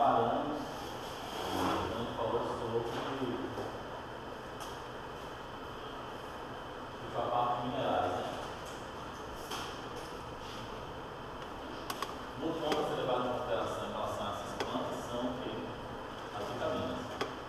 paramos, a gente falou sobre a parte de minerais, né? No ponto a ser levado em consideração em relação a essas plantas são as vitaminas.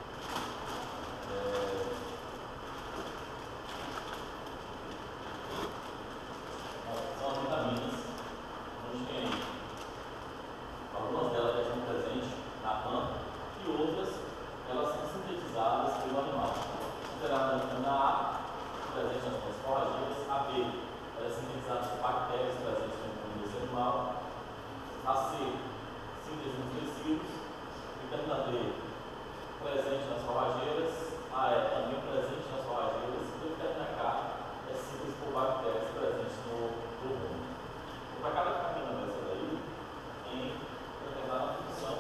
São as vitaminas, onde tem algumas delas que estão presentes na planta e outras elas são sintetizadas pelo animal. Considerada a vitamina A, presente nas plantas forrageiras, a B, ela é sintetizada por bactérias presentes no fundo desse animal, a C, síntese nos tecidos, vitamina D, presente nas forrageiras, a E, também presente nas forrageiras, e a vitamina K é síntese por bactérias presentes no rumo. Para cada vitamina dessa daí, tem determinada função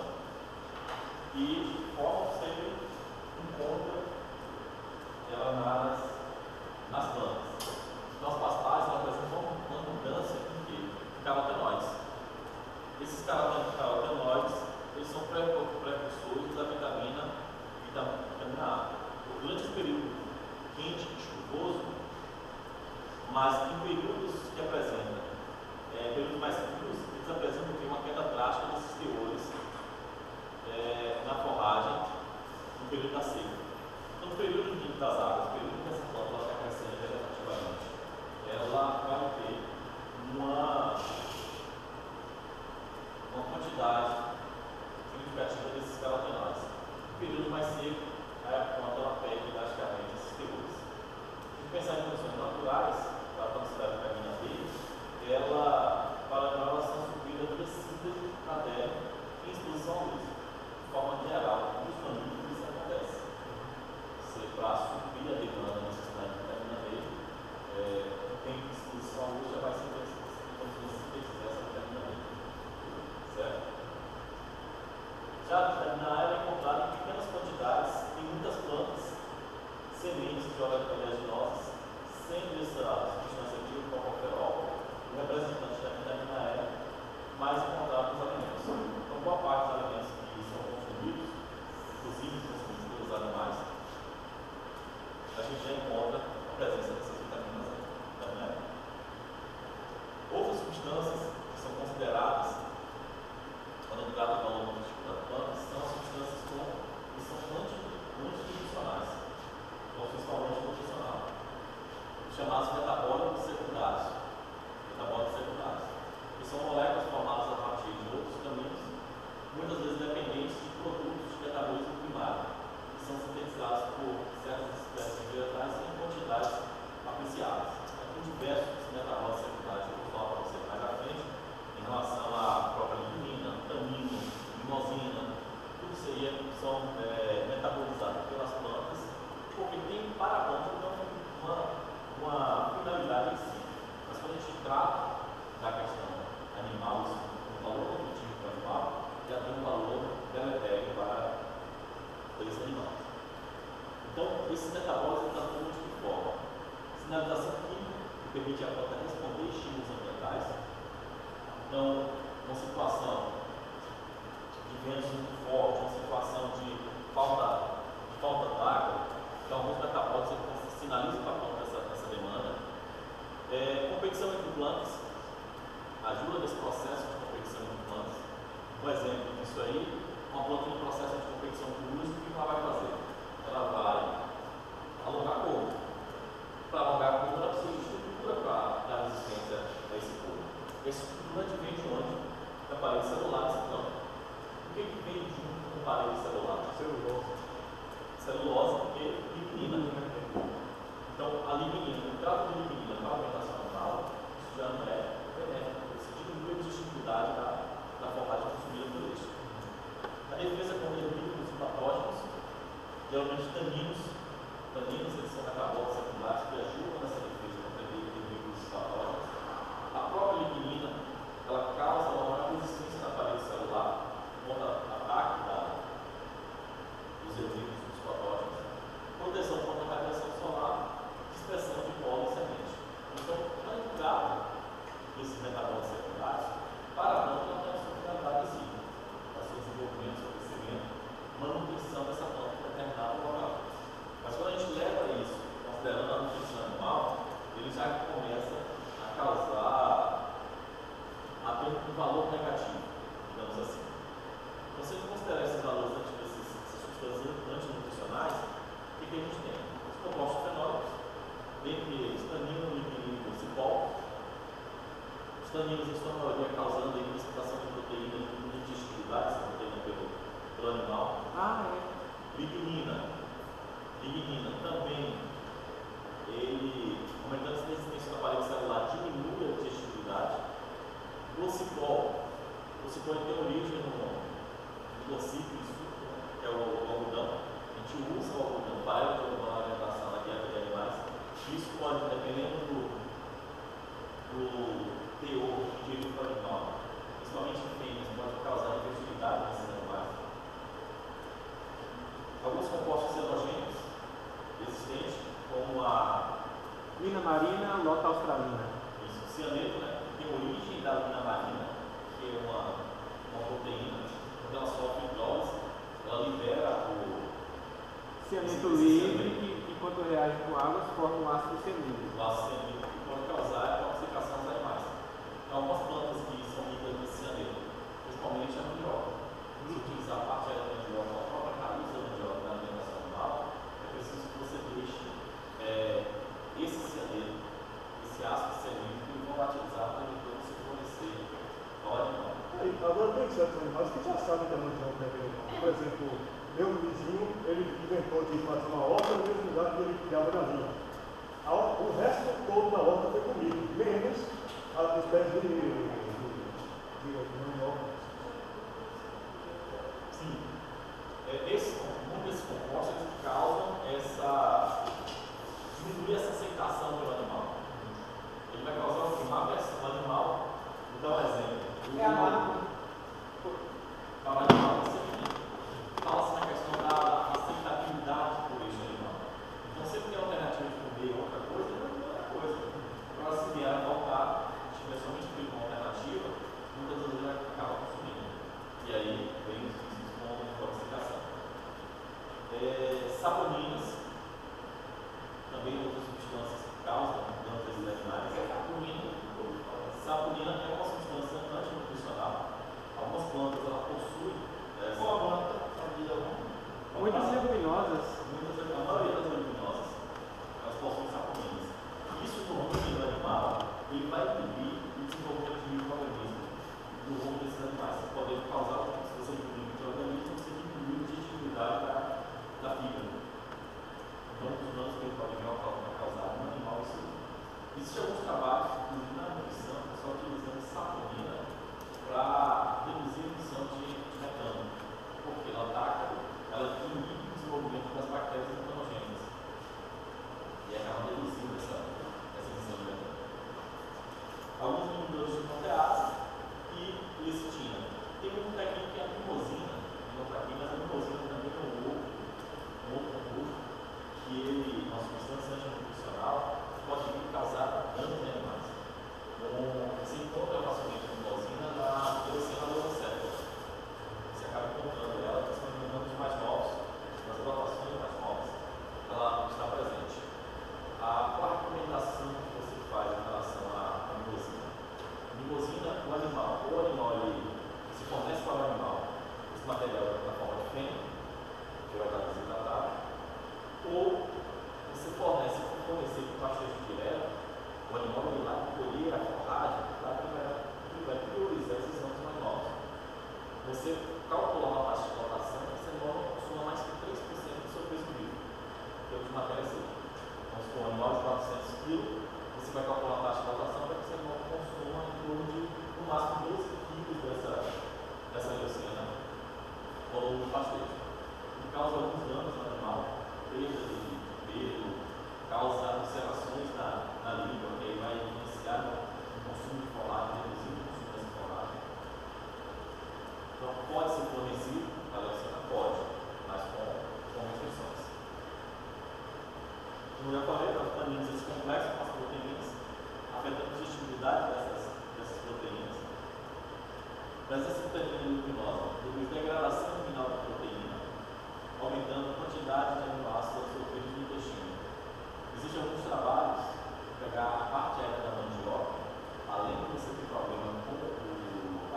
e forma sempre encontra ela nas plantas. Então, as pastagens apresentam uma abundância em carotenoides. Esses carotenoides eles são precursores da vitamina A. Durante esse período quente e chuvoso, mas em períodos que apresentam períodos mais frios, eles apresentam uma queda drástica desses teores na forragem no período da seca. Então, no período das águas, no período que essa planta está crescendo vegetativamente, ela vai ter uma quantidade significativa desses carotenoides. No período mais seco, a planta ela perde drasticamente esses teores. Se pensar em condições naturais, para a planta da vitamina D, para a relação subida via síntese na terra em exposição à luz. De forma geral, nos mamíferos isso acontece. Para suprir a demanda necessidade de vitamina D, tem exposição à luz, já vai sintetizar essa vitamina D. Certo? Já a vitamina A é encontrada em pequenas quantidades em muitas plantas, sementes de oleaginosas, sendo essa substância ativa do tocoferol o representante da vitamina E mais encontrado nos alimentos. Então, boa parte dos alimentos que são consumidos, inclusive consumidos pelos animais, a gente já encontra a presença dessas vitaminas E. Outras substâncias que são consideradas, quando trata do valor nutritivo da planta, são as substâncias que são antinutricionais, ou principalmente nutricional, chamados metabólicos secundários, que são moléculas formadas a partir de outros caminhos, muitas vezes dependentes de produtos de metabolismo primário, que são sintetizados por certas espécies vegetais em quantidades apreciadas. Tem diversos metabólicos secundários que eu vou falar para você mais à frente, em relação à própria lignina, tanino, mimosina, tudo isso aí são metabolizados pelas plantas, porque tem para a planta uma finalidade em si. Mas quando a gente trata da questão animal, o valor nutritivo para o animal, já tem um valor deletério para esse animal. Então, esses metabólicos estão de que forma? Sinalização química, que permite a planta responder estímulos ambientais. Então, uma situação de ventos muito forte, uma situação de falta d'água, então alguns metabólicos sinalizam para a planta essa demanda. Competição entre plantas, ajuda nesse processo de competição entre plantas. Um exemplo disso aí, uma planta no processo de competição com luz, o que ela vai fazer? Ela vai alongar corpo. Para alongar corpo, ela precisa de estrutura para dar resistência a esse corpo. Essa estrutura vem de onde? Da parede celular dessa planta. O que vem junto com a parede celular? Celulose, porque lignina. Então, a lignina, o trato de lignina para a alimentação animal, isso já não é benéfico, porque diminui a digestibilidade da forragem consumida por eles. A defesa contra vírus e patógenos, geralmente taninos eles são metabólicos secundários que ajudam nessa defesa contra vírus e patógenos. A própria lignina, ela causa uma maior resistência na parede celular contra o ataque dos vírus e dos patógenos. Proteção contra a radiação solar, dispersão de pólen e semente. Então, quando trata desses metabólicos secundários, para a planta valor negativo, digamos assim. Então, se a gente considerar esses valores essas substâncias antinutricionais, o que a gente tem? Os compostos fenólicos, dentre eles tanino, lignino e glicol. Os taninos estão, na maioria, causando a precipitação de proteína de digestibilidade, essa proteína pelo animal. Lignina também, ele, aumentando essa resistência do aparelho celular, diminui a digestibilidade. Glicol tem origem no glocípio, que é o algodão. A gente usa o algodão, farelo de algodão na alimentação, na dieta de animais. Isso pode, dependendo do teor de grupo animal, principalmente em fêmeas, pode causar infertilidade nesses animais. Alguns compostos xenogênicos existentes, como a lina marina, lota australina. Isso, o cianeto, né, tem origem da lina marina, que é uma proteína. Quando ela sofre hidrólise, ela libera o cianeto livre, que enquanto reage com água, se forma um ácido cianídrico. O ácido cianídrico que pode causar intoxicação dos animais. Então, algumas plantas que são ricas de cianeto, principalmente a mandioca. Se utilizar a parte da mandioca, a própria raiz da mandioca na alimentação animal, é preciso que você deixe esse cianeto, esse ácido cianídrico volatizar para depois você fornecer ao animal. Agora tem certos animais que já sabem que a mandioca é venenosa. Por exemplo, meu vizinho, ele inventou de fazer uma horta no mesmo lugar que ele criava galinha. O resto todo da horta foi comido, menos as espécies de mandioca. Sim. Um desses compostos causam diminuir essa aceitação pelo animal. Ele vai causar uma aversão ao animal. Vou dar um exemplo. Para o animal, fala-se na questão da aceitabilidade por este animal. Então, sempre tem a alternativa de comer outra coisa, ele vai comer outra coisa. Agora, se vier a faltar, se tiver somente uma alternativa, muitas vezes ele vai acabar consumindo. E aí vem os riscos com a intoxicação. Saponinas, também outras substâncias que causam danos a esses animais. Saponina é uma substância antinutricional. Algumas plantas ela possuem. Qual a planta? Muitas leguminosas. A maioria das leguminosas elas possuem saponinas. Isso no rumo do animal, ele vai inibir o desenvolvimento de micro-organismos no rumo desses animais. Você pode causar, se você inibir micro-organismos, você diminui a digestibilidade da fibra. Então, os danos que ele pode causar no animal, isso. Existem alguns trabalhos, inclusive na nutrição, só utilizando saponina para reduzir a emissão de metano, porque ela inibe o desenvolvimento das bactérias metanogênicas e acaba reduzindo essa emissão de metano. Alguns inibidores de protease e lecitina. Tem um técnico que é a mimosina, não está aqui, mas a mimosina também é um outro composto que ele, uma substância antinutricional, pode vir causar danos em animais. Você encontra facilmente a mimosina na leucemia. Você acaba encontrando ela, principalmente em humanos mais novos, nas plantações mais novas, ela está presente. Qual a recomendação que você faz em relação à mimosina? Mimosina, o animal ele se fornece para o animal esse material na forma de feno, que vai estar desidratado, ou você fornecer com pastejo direto, o animal ir lá colher a forragem, ele vai priorizar esses anos mais novos. Você calcular uma taxa de flotação, esse animal não consuma mais que 3% do seu peso vivo, que é o de matéria seca. Então, se for um animal de 400 kg, você vai calcular a taxa de flotação para que esse animal consuma em torno de, no máximo, 12 kg dessa leucina ao longo do pastejo. E causa alguns danos no animal, perda de pelo, causa ulcerações na língua, que aí vai influenciar no consumo de forragem, reduzir o consumo dessa forragem. Então, pode ser fornecido a leucina? Pode, mas com restrições. Como eu já falei, os taninos eles complexam com as proteínas, afetando a digestibilidade dessas proteínas. Mas essa proteína luminosa produz degradação luminal da proteína, aumentando a quantidade de aminoácidos absorvidos no intestino. Existem alguns trabalhos de pegar a parte aérea da mandioca, além de você ter problema com a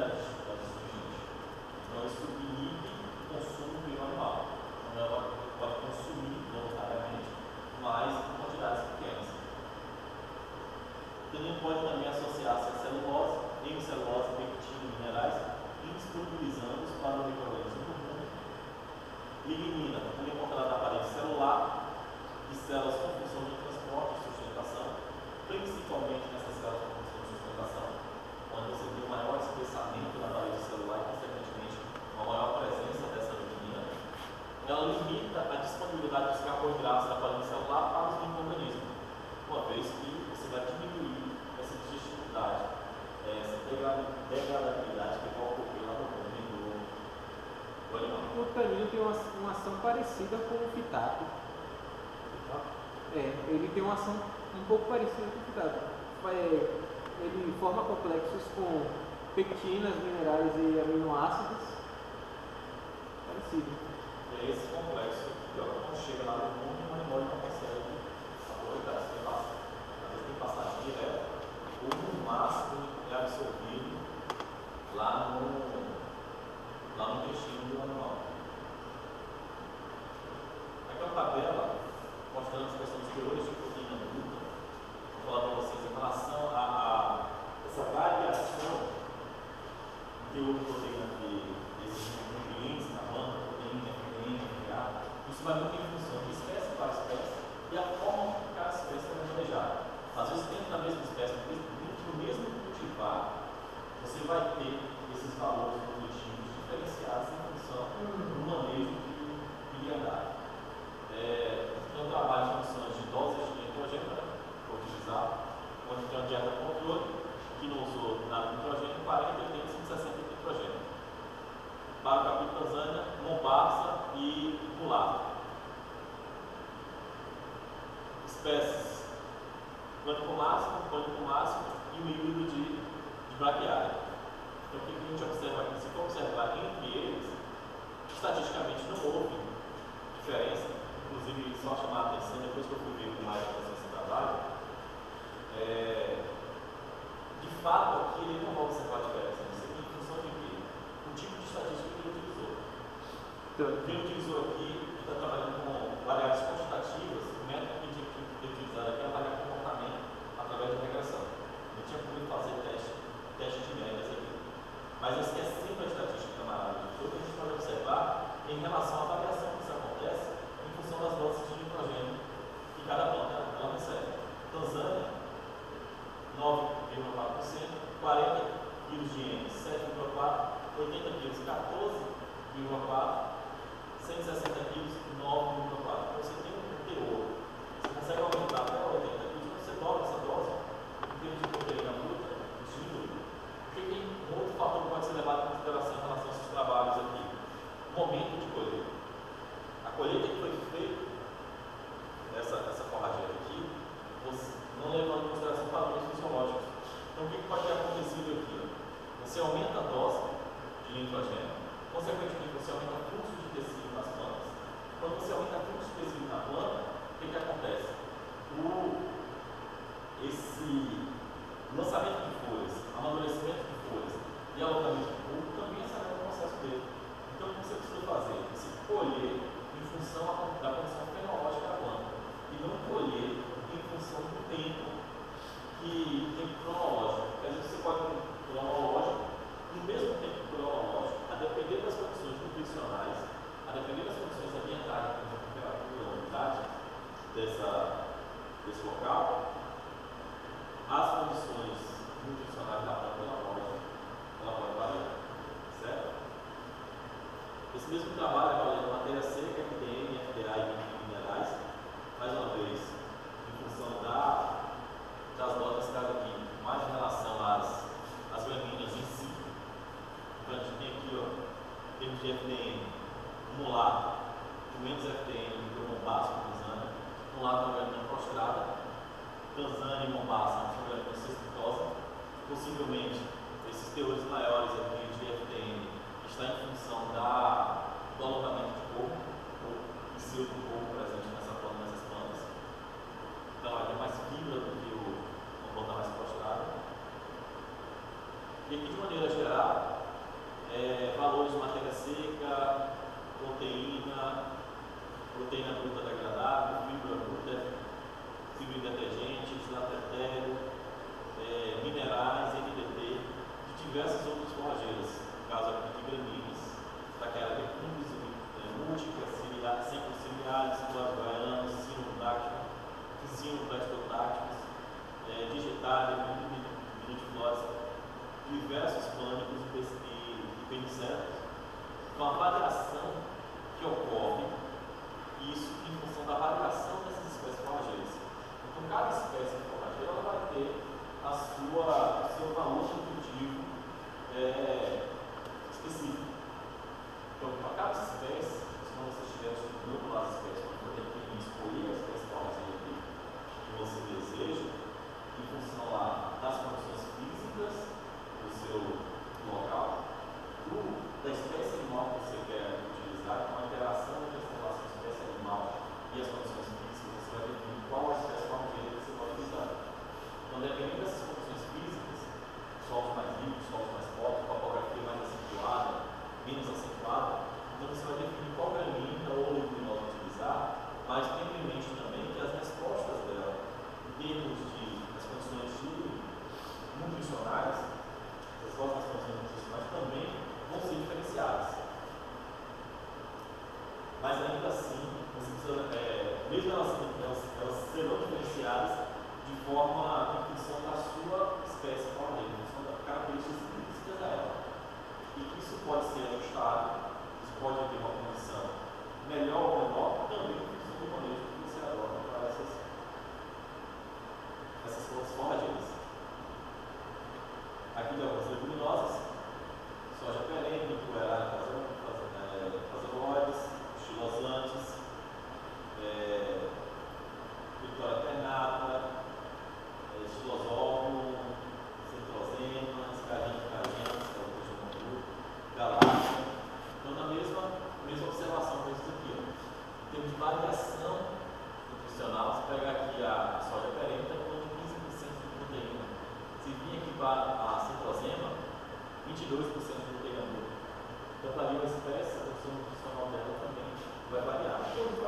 das surgentes. Então isso inibe o consumo do animal. Então ela pode consumir voluntariamente, mas em quantidades pequenas. Também pode também associar-se a celulose, hemicelulose, pectina, minerais, indisponibilizando-os para o microorganismo do mundo. Lignina, também encontrada na parede celular, de células com função de transporte e sustentação, principalmente nessas células com função de sustentação, onde você tem um maior espessamento na parede celular e, consequentemente, uma maior presença dessa lignina. Ela limita a disponibilidade dos carboidratos da parede celular para os micro-organismos, uma vez que você vai diminuir essa digestibilidade, essa degradabilidade que vai ocorrer lá no mundo do animal. O tanino tem uma ação parecida com o fitato. Ele tem uma ação um pouco parecida com o fitato. Ele forma complexos com pectinas, minerais e aminoácidos. Parecido. É esse complexo que quando chega lá no mundo, o animal não consegue aproveitar. Às vezes tem que passar direto, ou no máximo é absorvido lá no intestino do animal. Aqui é uma tabela mostrando as questões de teores de proteína bruta. Vou falar para vocês em relação a essa variação de teor de proteína desses nutrientes na banda, proteína, proteína, FA. Isso vai muito em função de espécie para espécie e a forma que cada espécie é manejada. Às vezes, dentro da mesma espécie, dentro do mesmo cultivar, você vai ter esses valores nutritivos diferenciados em função do manejo de liberdade. Eu trabalho em funções de doses de nitrogênio, vou utilizar, onde tem uma dieta controle, que não usou nada de nitrogênio, 40, 80, 160 de nitrogênio. Para o capítulo Tanzânia, Mombasa e mulato. Espécies: pânico máximo e o híbrido de braquiária. Então, o que a gente observa aqui? Se for observar entre eles, estatisticamente não houve diferença. Inclusive, só chamar a atenção, depois que eu fui ver com mais atenção esse trabalho, de fato, aqui ele não vai observar a diferença. Isso aqui em função de quê? O tipo de estatística que ele utilizou. Então, o que ele utilizou aqui, ele está trabalhando com variáveis quantitativas. O método que ele tinha que utilizar aqui é avaliar comportamento através de regressão. Ele tinha como fazer teste de médias aqui. Mas esse é sempre a estatística que o camarada utilizou, que a gente pode observar em relação à variação que isso acontece em função das doses de nitrogênio que cada planta ela recebe. Tanzânia, 9,4%, 40 kg de N, 7,4%, 80 kg, 14,4%, 160 kg, 9,4%. Então você tem um teor, você consegue aumentar até 80 kg, quando você dobra essa dose, em termos de proteína bruta, isso diminui. Porque tem um outro fator que pode ser levado em consideração em relação a esses trabalhos aqui: momento de colheita. A colheita que foi feita, essa forrageira aqui, não levando em consideração padrões fisiológicos. Então, o que pode ter acontecido aqui? Você aumenta a dose de nitrogênio, consequentemente, você aumenta o fluxo de tecido nas plantas. Quando você aumenta o fluxo de tecido na planta, o que acontece? Esse lançamento de folhas, amadurecimento de folhas e alongamento de bulbo também acelera o processo dele. Então, o que você precisa fazer? Você colher em função da condição fenológica da planta e não colher em função do tempo cronológico. Porque às vezes você pode ter um cronológico e no mesmo tempo cronológico, a depender das condições nutricionais, a depender das condições ambientais, como a temperatura, a umidade desse local, as condições nutricionais da planta ela pode variar, certo? Esse mesmo trabalho é valendo matéria seca, FDM, FDA e minerais, mais uma vez, em função das notas cada química, mais em relação às gramíneas em si. Então a gente tem aqui, em termos de FDM, mulato, com menos FDM do que o Mombasa, Tanzânia. Mulato é uma gramínea prostrada, Tanzânia e Mombasa são gramíneas cespitosas. Possivelmente, esses teores maiores aqui de FDM está em função do alongamento de corpo, ou pseudo corpo presente nessas plantas. Então, ela tem mais fibra do que uma planta mais prostrada. E aqui, de maneira geral, valores de matéria seca, proteína bruta degradável, fibra bruta, fibra detergente, latetério, minerais, NDT, de diversas outras forrageiras, no caso aqui de gramíneas, taquara legumes, múltiplas, ciliares, guaianos, sinodácticos, digitário, miniflores, diversos pânicos e penicetos. Então, a variação que ocorre, isso em função da variação dessas espécies forrageiras. Então, cada espécie forrageira ela vai ter seu valor nutritivo específico. Então, para cada espécie, se você estiver estudando as espécies, você tem que escolher a espécie forrageira que você deseja, em função lá das condições físicas do seu local, da espécie animal que você quer utilizar, com a interação entre essa relação espécie animal e as condições físicas, você vai definir qual a espécie forrageira que você pode utilizar. Então, dependendo dessas condições físicas, solos mais ricos, solos mais pobres, topografia mais acentuada, menos acentuada, então você vai definir qual gramínea ou leguminosa utilizar, mas tenha em mente também que as respostas dela, em termos das condições nutricionais, as respostas das condições nutricionais também vão ser diferenciadas. Mas ainda assim, você precisa, mesmo elas serão diferenciadas de forma em função da sua espécie forrageira, em função das características físicas dela. E que isso pode ser ajustado, isso pode ter uma condição melhor ou menor, também em função do manejo que você adota para essas forrageiras. Aqui tem algumas leguminosas, soja perene, puerá, fazeloides, estilosantes, Victoria ternata, estilosómio, centrosemas, cagenas, galáxia. Então, na mesma observação que isso aqui, em termos de variação nutricional, se pegar aqui a soja perene, está falando de 15% de proteína. Se vir aqui para a centrosema, 22% de proteína bruta. Então, para ali uma espécie, a condição nutricional dela também vai variar.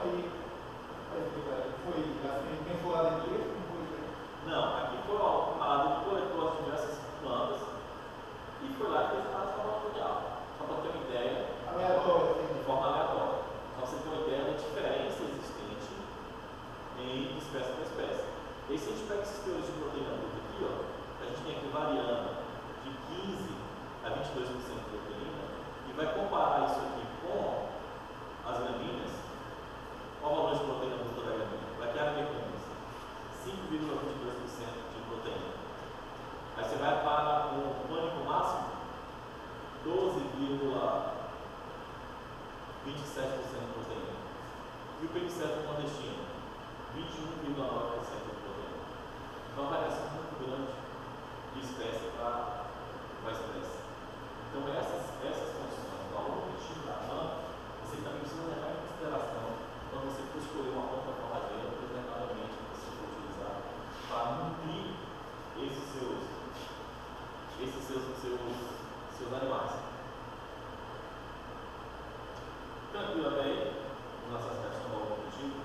Tem folhado aqui? Não, aqui foi uma parada que coletou as diversas plantas e foi lá que fez a forma laboratorial. Só para ter uma ideia, de forma aleatória. Só para você ter uma ideia da diferença existente em espécie por espécie. E aí, se a gente pega esses teores de proteína bruta aqui, ó, a gente tem aqui variando de 15% a 22% de proteína e vai comparar isso aqui com as gramíneas. Qual o valor de proteína bruta da gramínea? Vai ter a ver com isso. 5,22% de proteína. Aí você vai para o pânico máximo, 12,27% de proteína. E o peniceto clandestino, 21,9% de proteína. Então, uma variação muito grande de espécie para espécie. Então, essas condições, o valor nutritivo da planta, você também precisa levar em consideração quando você for escolher uma planta forrageira, determinadamente, que você for utilizar para nutrir esses seus animais. Tranquilo até aí, nas aspectos do valor nutritivo.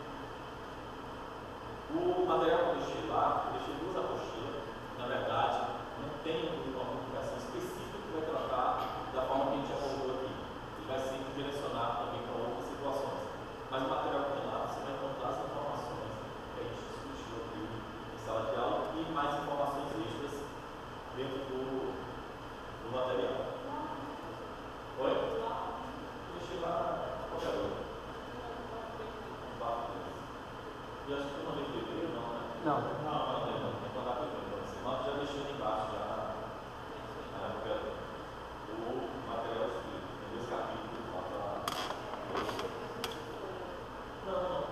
O material que eu deixei lá, eu deixei duas apostilas. Na verdade, não tem uma publicação específica que vai tratar da forma que a gente abordou aqui. Ele vai sempre direcionar também para outras situações. Mas o material que tem lá, você vai encontrar as informações que a gente discutiu aqui em sala de aula e mais informações extras dentro do material. Oi? Eu deixei lá qualquer coisa. E acho que eu mandei primeiro, não, né? Não. Não, tem que mandar primeiro para você. Mas já deixei ali embaixo já. O material escrito. Tem 2 capítulos lá para. Não.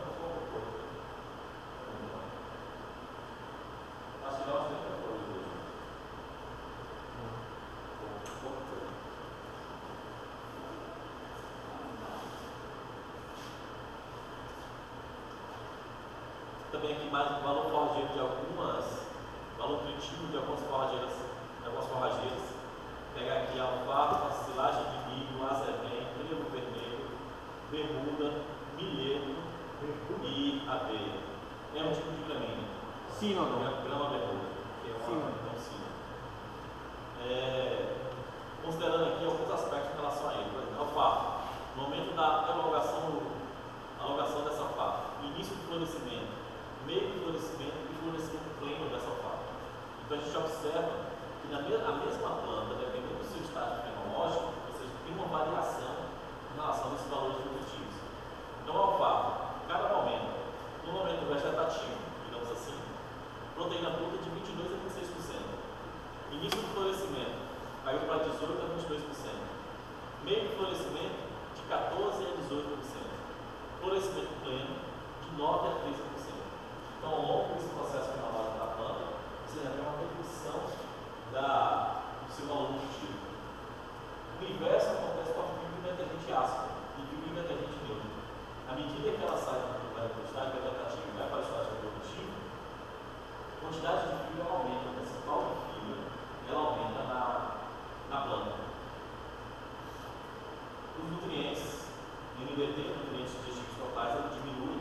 Acho que nós temos que fazer hoje. Também aqui mais o valor forrageiro valor nutritivo de algumas forrageiras. Pegar aqui a alfafa, silagem de detém nutrientes digestivos totais, ele diminui.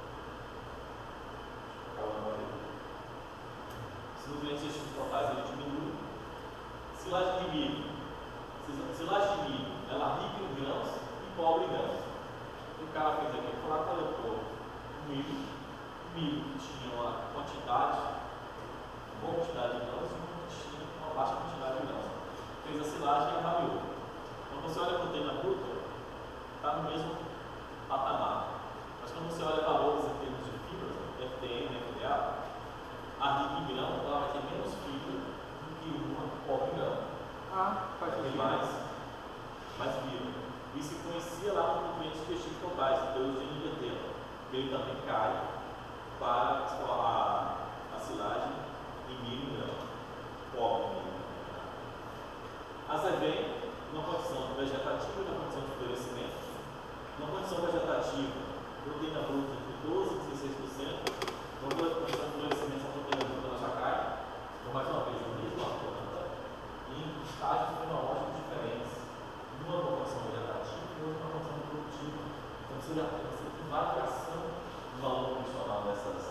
Se nutrientes digestivos totais ele diminui. Silagem de milho. Silagem de milho, ela é rica em grãos e pobre em grãos. O cara fez aqui, foi lá, coletou milho que tinha uma quantidade, boa quantidade de grãos e um que tinha uma baixa quantidade de grãos. Fez a silagem e avaliou. Então, você olha a proteína bruta, está no mesmo patamar. Mas quando você olha valores em termos de fibras, FDM, FDA, a rica em grão ela vai ter menos fibra do que uma pobre em grão. Faz Vai ter sentido. mais fibra. Isso influencia lá nos nutrientes digestivos totais, pelo gene DT. Ele também cai para a silagem em milho e grão. Pobre em milho. Azevém, numa condição vegetativa e numa condição de florescimento. Numa condição vegetativa, proteína bruta entre 12% e 16%. Numa condição de florescimento, a proteína bruta ela já cai. Então, mais uma vez, a mesma planta, em estágios fenológicos diferentes. Uma numa condição vegetativa e outra numa condição produtiva. Então, você tem variação do valor nutricional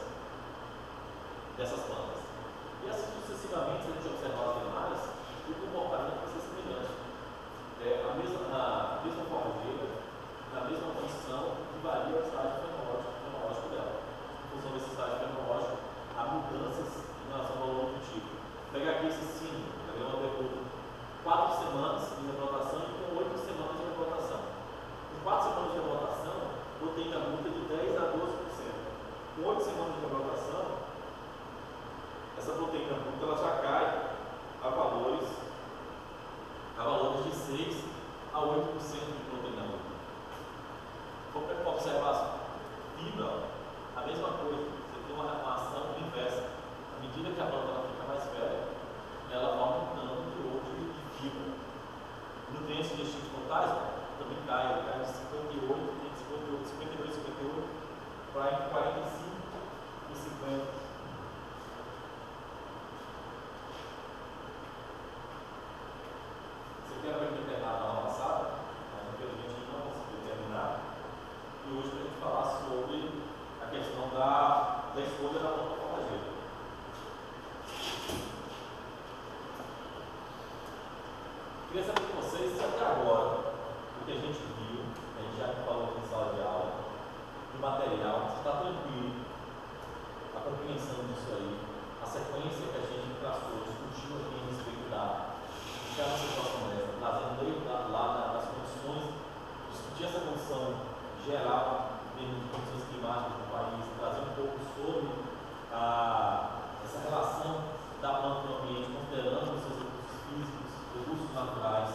dessas plantas. E assim sucessivamente, se a gente observar as demais, o comportamento vai ser semelhante. A mesma forrageira, na mesma condição, que varia o estágio fenológico dela. Em função desse estágio fenológico, há mudanças em relação ao valor nutritivo. Pegar aqui esse sino, pegar uma pergunta. 4 semanas de reprodução e com 8 semanas de reprodução. Com 4 semanas de reprodução, proteína bruta de 10 a 12%. Com 8 semanas de reprodução, essa proteína bruta ela já cai a valores de 6 a 8% de proteína bruta. Como é que pode observar a fibra? A mesma coisa, você tem uma ação inversa. À medida que a planta ela fica mais velha, ela vai aumentando o teor de fibra. Nutrientes digestivos totais também cai de 52, 58 para entre 45 e 50. Era para terminar na aula passada, mas infelizmente não conseguiu terminar. E hoje para a gente falar sobre a questão da escolha da planta forrageira. Queria saber com vocês se até agora o que a gente viu, a gente já falou aqui em sala de aula, do material, se está tranquilo, a compreensão disso aí, a sequência que a gente traçou, discutiu aqui a respeito da cada situação dessa, trazendo desde lá das condições, discutir essa condição geral, em termos de condições climáticas do país, trazer um pouco sobre essa relação da planta no ambiente, considerando os seus recursos físicos, recursos naturais.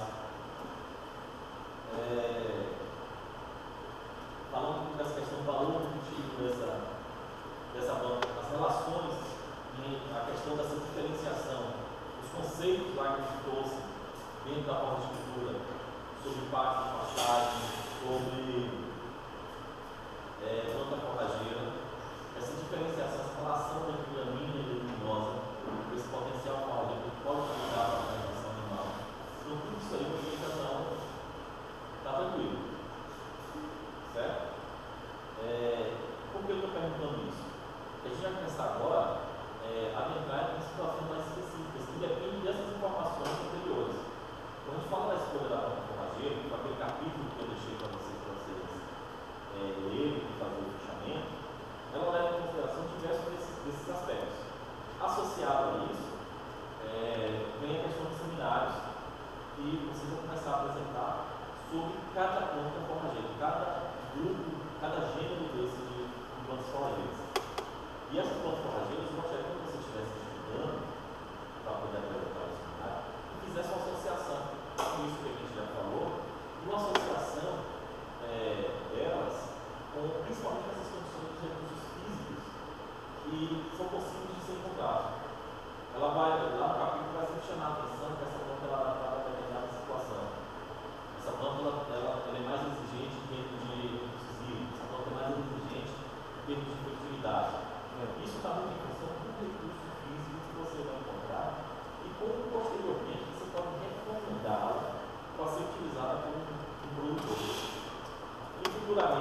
Falando dessa questão do valor nutritivo dessa planta, as relações, a questão dessa diferenciação, os conceitos lá que a gente trouxe dentro da horticultura, sobre impacto de pastagem, sobre planta forrageira, essa diferenciação, essa relação entre gramínea e leguminosa, esse potencial forrageiro que pode ajudar para a alimentação animal. Então, tudo isso aí você já está tranquilo. Certo? Por que eu estou perguntando isso? A gente vai começar agora a adentrar em situações mais específicas, que dependem dessas informações anteriores. Quando a gente fala da escolha da planta forrageira, com aquele capítulo que eu deixei para vocês lerem e fazer o fechamento, ela leva em consideração diversos desses aspectos. Associado a isso, vem a questão dos seminários, que vocês vão começar a apresentar sobre cada planta forrageira, cada grupo, cada gênero desse de plantas forrageiras. E essas plantas forrageiras, eu gostaria que você estivesse estudando, para poder apresentar o seminário, e fizesse uma associação com isso que a gente já falou, uma associação delas com principalmente essas condições de recursos físicos que são possíveis de ser encontrados. Ela vai, lá no capítulo, vai sempre chamar a atenção que essa planta ela adaptada a determinada situação. Essa planta ela é mais exigente em termos de recursos hídricos, essa planta é mais exigente em termos de fertilidade. Isso está muito em função do recurso físico que você vai encontrar e como posteriormente você pode recomendá-la para ser utilizada como um produtor. E futuramente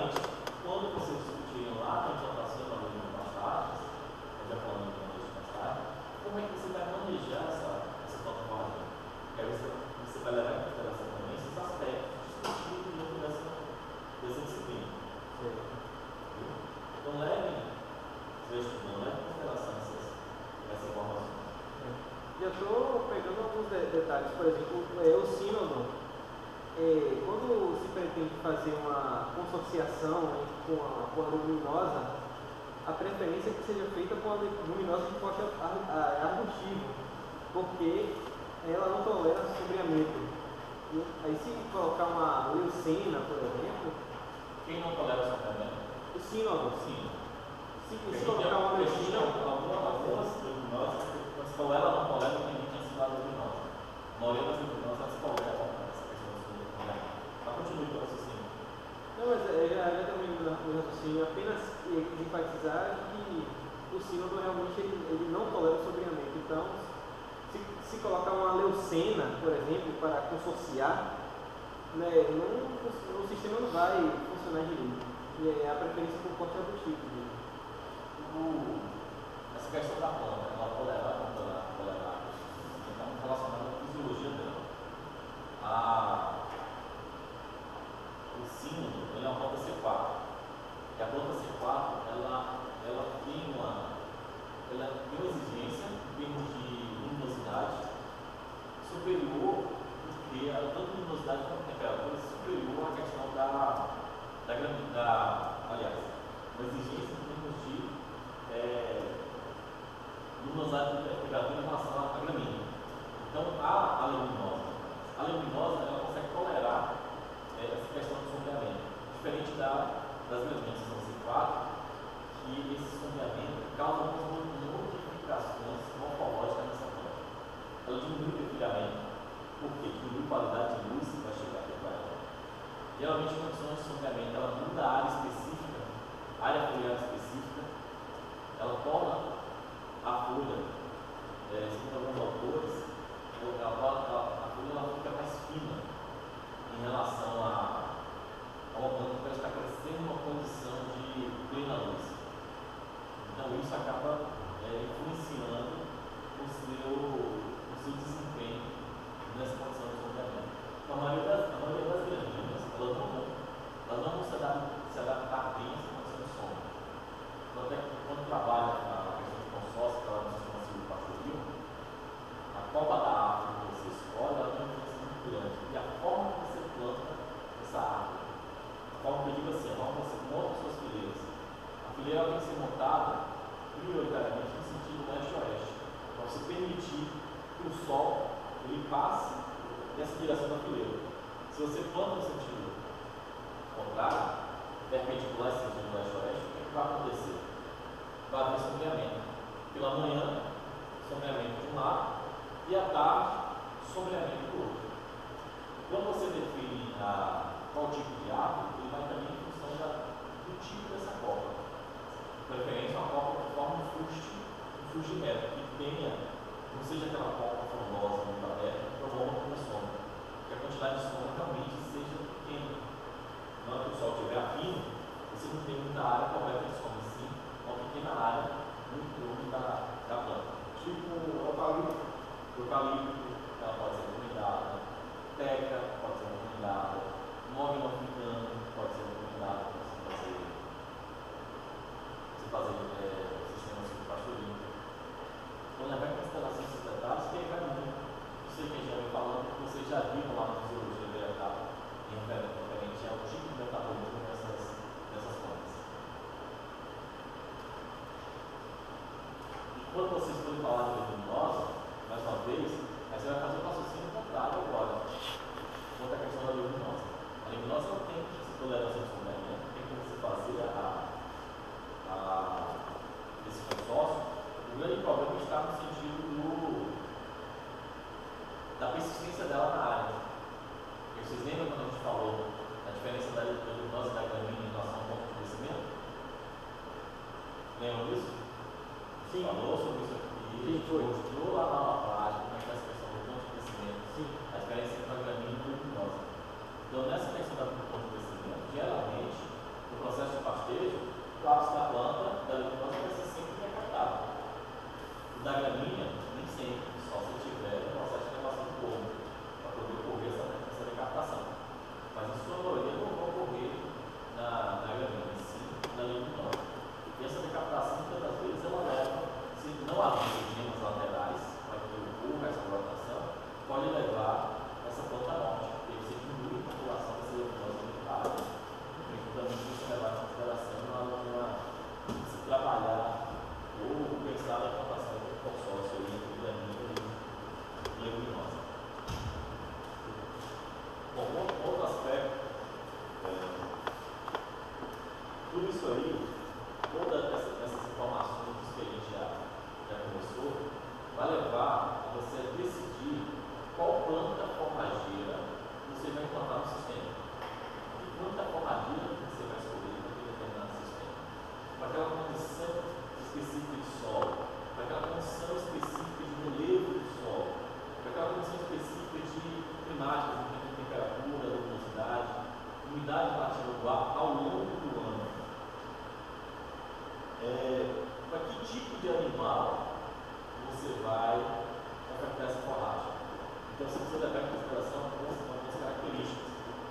lugares. Por exemplo, o sínodo, quando se pretende fazer uma consociação com a luminosa, a preferência é que seja feita com a luminosa de porte arbustivo, porque ela não tolera sombreamento. Aí se colocar uma leucena, por exemplo, Quem não tolera sombreamento? o sínodo, Sim. se colocar uma leucena, Algumas luminosas, quando ela não tolera, tem gente ensinada luminosa. A maioria das luminosas elas toleram essa questão do sombreamento. Mas continue com o raciocínio. não, mas já também no raciocínio, apenas enfatizar que o sínodo realmente ele não tolera o sombreamento. Então, se colocar uma leucena, por exemplo, para consorciar, né, o sistema não vai funcionar direito. E a preferência por porte arbustivo. Essa questão da planta, ela tolerar ou não tolerar, está muito relacionada à fisiologia dela. O sínodo, ele é uma planta C4. E a planta C4, ela tem uma exigência em termos de luminosidade superior, porque tanto luminosidade quanto temperatura superior à questão aliás, uma exigência em termos de luminosidade e temperatura em relação à gramínea. Então, a luminosa ela consegue tolerar essa questão do sombreamento, diferente das gramíneas que são C4, que esse sombreamento causa algumas modificações morfológicas nessa planta. Ela diminui o perfilhamento, porque diminui a qualidade de luz que vai chegar aqui para ela. Geralmente, em condições de sombreamento, ela muda a área específica, área foliar específica, ela torna a folha, segundo alguns autores, a folha ela fica mais fina em relação a uma planta que vai estar crescendo em uma condição de plena luz. Então isso acaba influenciando o seu desempenho nessa condição de sombreamento. Então, a maioria das gramíneas, elas não vão se adaptar bem a essa condição de sombra. Então, até quando trabalha a questão de consórcio, que ela não se consegue pastoril, a copa da árvore que você escolhe, ela tem uma influência muito grande. E a forma que você planta essa árvore, a forma que eu digo assim, a forma que você monta suas fileiras. A fileira tem que ser montada prioritariamente no sentido leste-oeste, para você permitir que o sol ele passe nessa direção da fileira. Se você planta no sentido contrário, perpendicular esse sentido leste-oeste, o que vai acontecer? Vai haver sombreamento. Pela manhã, sombreamento de um lado, e à tarde, sombreamento do outro. Quando você define qual tipo de árvore, ele vai também em função do tipo dessa copa. Preferência uma copa que forma um fuste reto, que tenha, não seja aquela copa frondosa, muito aberta, que promova muita sombra. Que a quantidade de sombra realmente seja pequena. Na hora que o sol estiver afino, você não tem muita área coberta de sombra, sim, uma pequena área no entorno da planta. Tipo eucalipto. Ela pode ser recomendada, teca pode ser recomendada, mogno africano pode ser recomendada para você fazer sistemas de pastoril. Então, levar em consideração esses detalhes, que aí vai muito. Não sei quem já veio falando, porque vocês já viram lá na fisiologia vegetal, referente ao tipo de metabolismo dessas plantas. E quando vocês forem falar de leguminosa, mais uma vez, aí você vai fazer o raciocínio contrário agora, quanto à questão da leguminosa. A leguminosa não tem essa tolerância ao sombreamento, tem que você fazer esse consórcio. O grande problema está no sentido da persistência dela na área. E vocês lembram quando a gente falou da diferença da leguminosa e da gramínea em relação ao ponto de crescimento? Lembram disso? Sim. Falou sobre isso aqui. Sim, foi. Mostrou lá na página como é que é essa questão do ponto de crescimento. Sim. A diferença entre a gramínea e a leguminosa. Então, nessa questão do ponto de crescimento, geralmente, no processo de pastejo, o ápice da planta, da leguminosa, vai ser sempre recaptado. O da gramínea, nem sempre, só se tiver um processo de elevação do corpo, para poder ocorrer essa decaptação. Mas, em sua maioria, não vai ocorrer na gramínea, sim na leguminosa. E essa decaptação, muitas das vezes, ela leva, se não havendo gemas laterais tipo de animal você vai ofertar essa forragem. Então, se você levar em consideração algumas características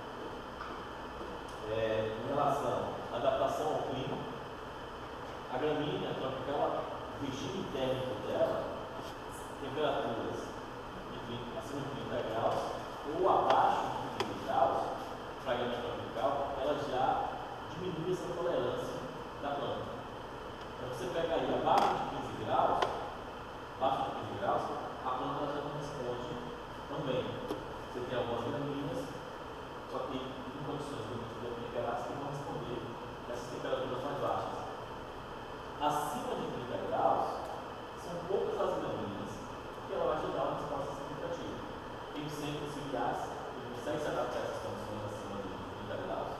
em relação à adaptação ao clima, a gramínea tropical, o regime térmico dela, temperaturas acima de 30 graus ou abaixo de 30 graus, para a gramínea tropical, ela já diminui essa tolerância da planta. Então, você pega aí abaixo de 15 graus, a planta já não responde também. Você tem algumas gramíneas, só que em condições de temperadas que vão responder essas temperaturas mais baixas. Acima de 30 graus, são poucas as gramíneas que ela vai te dar uma resposta significativa. Tem sempre auxiliares que conseguem se adaptar a essas condições acima de 30 graus.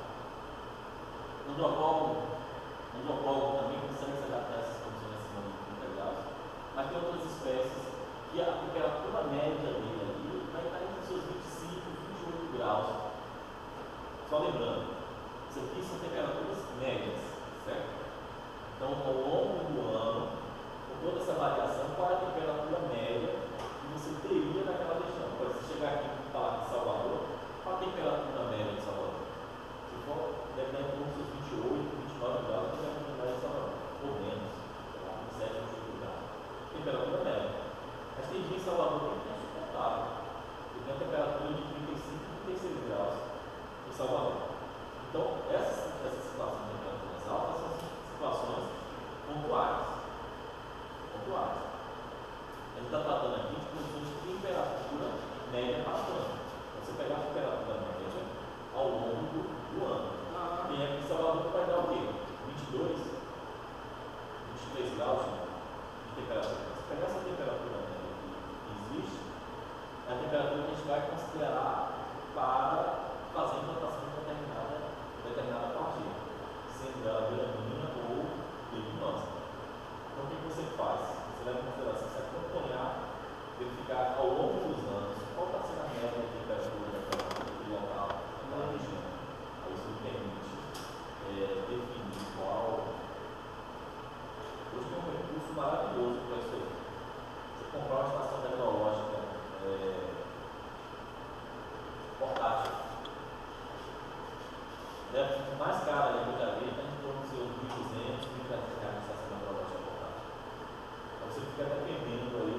Andropólogo também consegue se adaptar a essas condições acima de 30 graus, mas tem outras espécies que a temperatura média dele ali vai estar entre seus 25 e 28 graus. Só lembrando, isso aqui são temperaturas médias, certo? Então, ao longo do ano, com toda essa variação, qual é a temperatura média que você teria naquela região? Pode você chegar aqui e falar de Salvador, qual a temperatura média de Salvador? Se for, deve dar em torno dos 28, 29 graus, a temperatura média de Salvador, ou menos, 27, 28 graus. Temperatura média. Mas tem dia em Salvador que é insuportável, que tem a temperatura de 35 e 36 graus em Salvador. Então, essas situações de temperaturas altas são situações pontuais. A gente está tratando aqui de condições de temperatura média para o ano. Você pegar a temperatura média ao longo do ano. Tem aqui em Salvador que vai dar o quê? 22, 23 graus de temperatura. Se pegar essa temperatura média que existe, é a temperatura que a gente vai considerar para fazer a implantação de determinada partida, sendo ela gramínea ou leguminosa. Então, o que você faz? Você leva em consideração, você acompanhar, verificar ao longo dos anos qual está sendo a média de temperatura daquele local, daquela região. Aí isso permite definir qual. Hoje tem um recurso maravilhoso para isso aí. Você comprar uma estação meteorológica portátil. Mais cara ali que eu já vi, está em torno dos seus 1.200, 1.300 reais na estação meteorológica portátil. Então você fica dependendo aí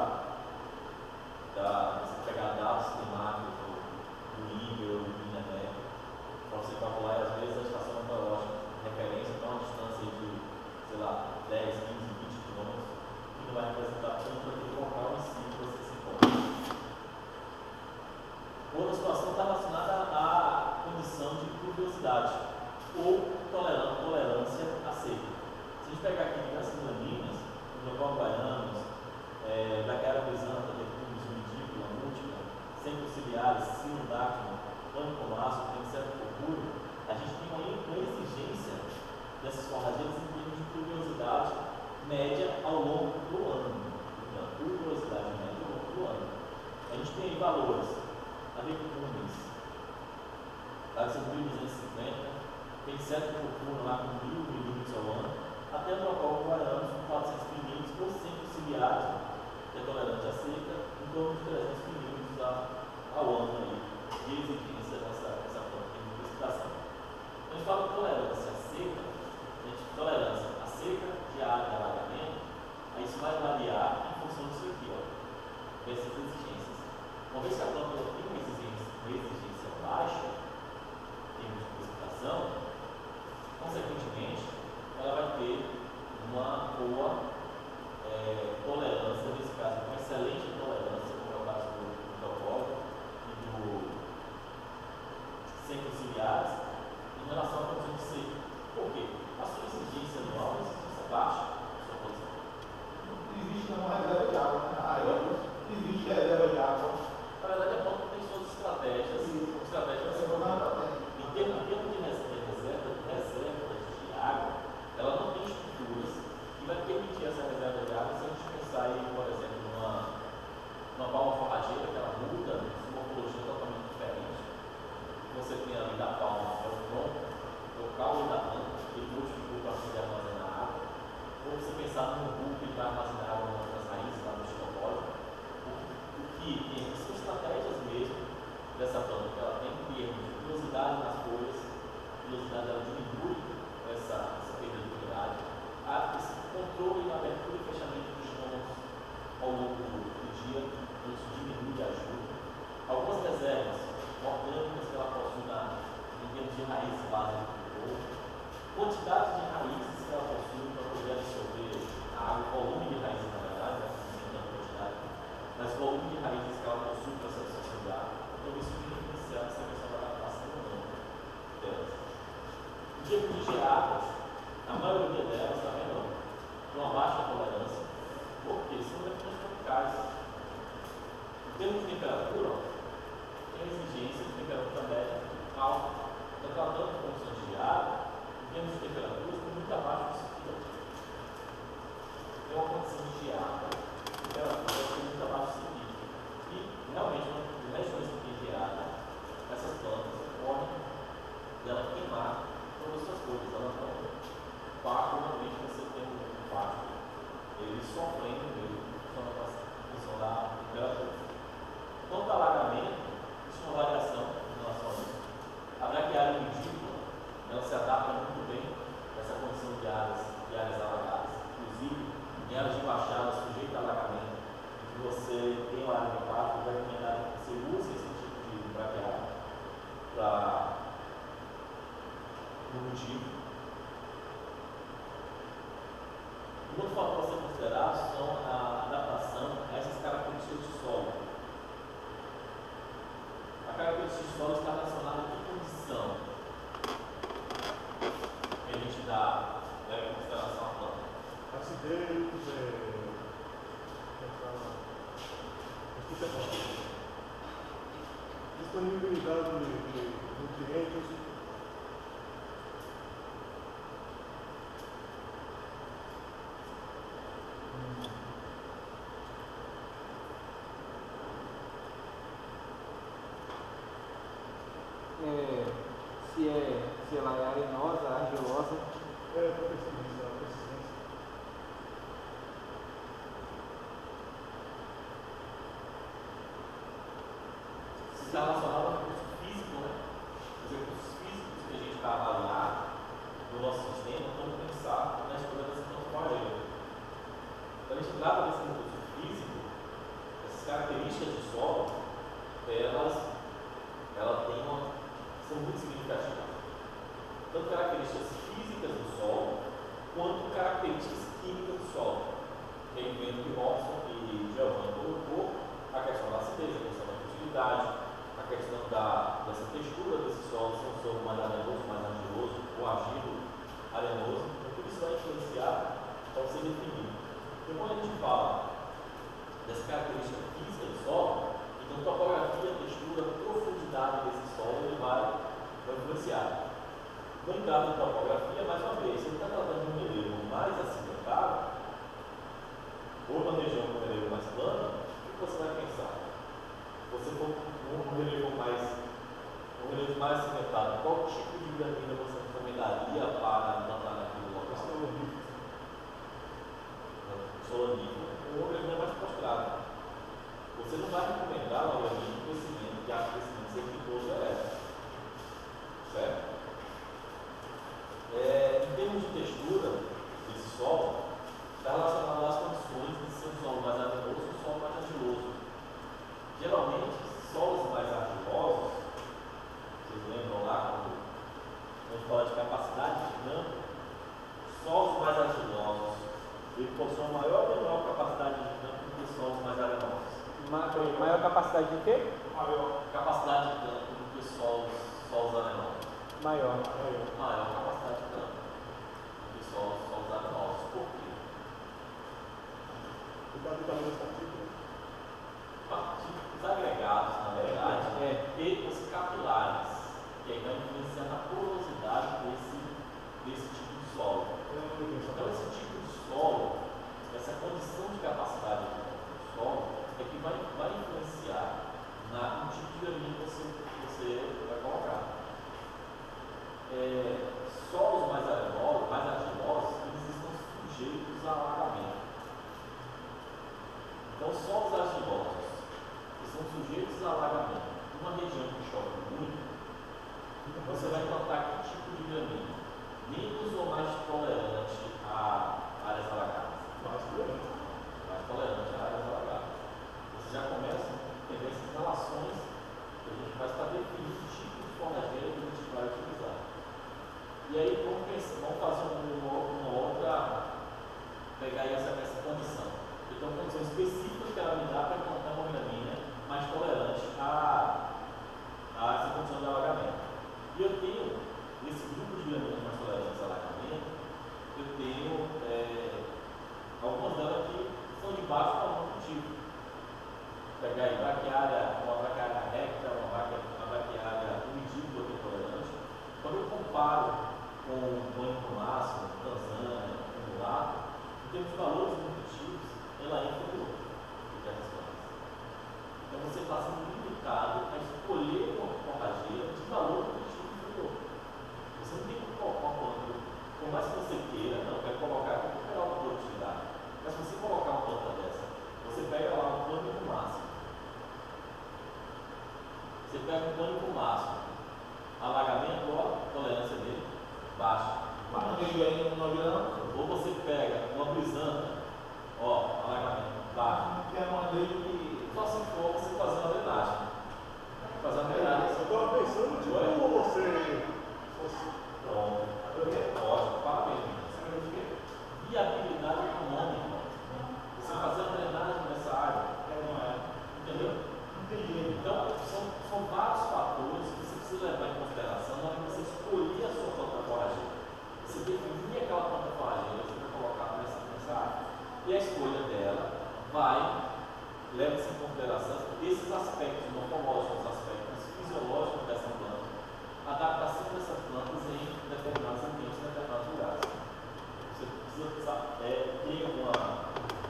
você pegar dados climáticos do nível, do INEMEC, para você calcular, e às vezes a estação meteorológica de referência está a uma distância de, sei lá, 10, 15, 20 quilômetros, que não vai representar tanto aquele local em si que você se encontra. Outra situação está relacionada à condição de pluviosidade ou tolerância à seca. Se a gente pegar aqui diversas gramíneas, baianos, Daquera brisanta, Decúbios, Midícula, Múltipla, Centrociliares, Sinudáctilo, Panicomaço, Penseto Purpúreo, a gente tem uma exigência dessas forrageiras em termos de pluviosidade média ao longo do ano. Pluviosidade média ao longo do ano. A gente tem valores, a Decúbios, lá de 1.250, Penseto Purpúreo lá com 1.000 milímetros ao ano, até Andropólogo Baianos com 400 milímetros ou Centrociliares, que é tolerante à seca, em torno de 300 milímetros ao ano aí, de exigência dessa planta de precipitação. Então, a gente fala de tolerância à seca, tolerância à seca, geada e alagamento, aí isso vai variar em função disso aqui, ó, dessas exigências. Uma vez que a planta tem uma exigência baixa, em termos de precipitação, consequentemente, ela vai ter uma boa tolerância, nesse caso, uma excelente tolerância, como é o caso do Andropólogo e do Centrociliares, em relação à condição de seca. Por quê? A sua exigência anual é uma exigência baixa na sua condição. Existe uma reserva de água, né? Existe reserva de água. Na verdade, a planta tem suas estratégias. Estratégias em termos de reserva de água, ela não tem estruturas que vai permitir essa reserva de água se a gente pensar em, por exemplo, numa palma forrageira, que ela muda uma morfologia totalmente diferente. Você tem ali da palma, é o tronco, é o caule da planta, que modificou para poder armazenar água. ou você pensar num bulbo que vai armazenar água nas raízes, lá no xilopólio, o que tem são estratégias mesmo dessa planta, que ela tem em termos de velocidade nas folhas, velocidade ela diminui essa perda de umidade, esse controle na abertura e fechamento dos ramos ao longo do dia, isso diminui e ajuda. Algumas reservas orgânicas que ela possui em termos de raízes básicas do corpo, quantidade de raízes que ela possui para poder absorver a água, volume de raízes na verdade, não a quantidade, mas volume de raízes que ela possui para essa absorção de água. Então isso vai influenciar essa questão da adaptação ou não delas. Em termos de geadas, a maioria delas está menor, com uma baixa tolerância, porque são regiões tropicais. Em termos de temperatura, tem a exigência de temperatura média alta. Então, tratando de condições de geada, em termos de temperaturas, tem muito abaixo disso aqui. Tem uma condição de geada, temperatura tem muito abaixo disso aqui. E, realmente, em regiões que tem geada, essas plantas ocorrem dela queimar todas essas coisas. Elas não partem uma vez que você tem um pasto. Eles sofrendo mesmo em função da temperatura. Quanto ao alagamento, existe uma variação em relação a isso. A braquiária nudícola, ela se adapta muito bem a essa condição de áreas alagadas. Inclusive, em áreas de baixada, sujeita a alagamento, que você tem uma área de pasto, vai recomendar que você use esse tipo de braquiária no cultivo. Um outro fator a ser considerado são a adaptação a essas características do solo. A característica do solo está relacionada a que condição que a gente dá em consideração à planta? Acidez, disponibilidade de nutrientes. Se ela é arenosa, argilosa. Persistência. Está relacionado ao recurso físico, né? Os recursos físicos que a gente vai avaliar no nosso sistema, vamos pensar na escolha dessa planta. Quando a gente trata desse recurso físico, essas características de solo, são muito significativas. Tanto características físicas do solo, quanto características químicas do solo. Quem vem que Robson e Giovanni colocou a questão da acidez, a questão da fertilidade, a questão dessa textura desse solo, se é um solo mais arenoso, mais argiloso, ou argilo, arenoso. Então, tudo isso vai influenciar para você definir. Então, quando a gente fala dessa característica física do solo, então topografia, textura, profundidade desse solo, ele vai influenciar. No entrada de topografia, mais uma vez, se você está tratando de um relevo mais acidentado, ou uma região com relevo mais plano, o que você vai pensar? Se você for um relevo mais acidentado, qual tipo de gramínea você recomendaria para plantar naquele local? Solonífero ou gramínea mais postrada. Você não vai recomendar um organismo de crescimento, de alto crescimento sequitoso elétrico. Certo? Em termos de textura desse solo, está relacionado às condições de ser um solo mais arenoso e um solo mais argiloso. Geralmente, solos mais argilosos, vocês lembram lá quando a gente fala de capacidade de campo, solos mais argilosos, ele possui uma maior ou menor capacidade de campo do que solos mais arenosos. Maior capacidade de quê? Maior capacidade de campo do que solos arenosos. Maior. Maior capacidade de campo do que solos arenosos. Por quê? Partículas agregados, na verdade, e os capilares, que aí vai influenciar na porosidade desse tipo de solo. Então, esse tipo de solo, essa condição de capacidade do solo, é que vai influenciar no tipo de gramínea que você vai colocar. Solos mais arenosos, mais argilosos, eles estão sujeitos pegar essa condição. Eu tenho uma condição específica que ela me dá para encontrar uma gramínea mais tolerante a essa condição de alagamento. E eu tenho, nesse grupo de gramíneas mais tolerantes a alagamento, eu tenho algumas delas que são de baixo tamanho cultivo. Pegar aí braquiária, uma braquiária recta, uma braquiária umidícola que é tolerante. Quando eu comparo com o banho com máximo, Tanzânia, com o mulato, em termos de valores nutritivos, ela é inferior do que essas plantas. Então você está sendo limitado a escolher uma forrageira de valor nutritivo inferior. Você não tem como colocar uma planta, por mais que você queira, não, quero colocar para recuperar uma produtividade. Mas se você colocar uma planta dessa, você pega lá um pânico máximo. Você pega um pânico máximo. Alagamento, ó, tolerância dele, baixa. Ou você pega uma brisanta, ó, alagamento, baixo. Só se for você fazer uma drenagem. Fazer uma drenagem. Eu estava pensando, tipo, como você. Pronto. Ótimo, parabéns, meninas. Viabilidade econômica. Você fazer uma drenagem nessa área. Entendeu? Então, são vários fatores que você precisa levar em consideração na hora que você escolher a sua planta forrageira. Você definir aquela planta forrageira que você vai colocar nessa área. E a escolha dela leva-se em consideração esses aspectos morfológicos, os aspectos fisiológicos dessa planta, a adaptação dessas plantas em determinados ambientes, em determinados lugares. Você precisa ter uma.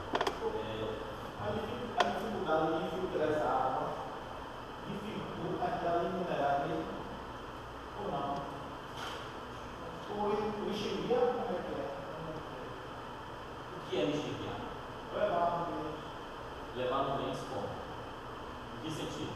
A dificuldade de filtrar essa água dificulta a quantidade de minerais mesmo? Ou não? Ou lixeria, como é que é? O que é lixeria? Levar no meio como? Em que sentido?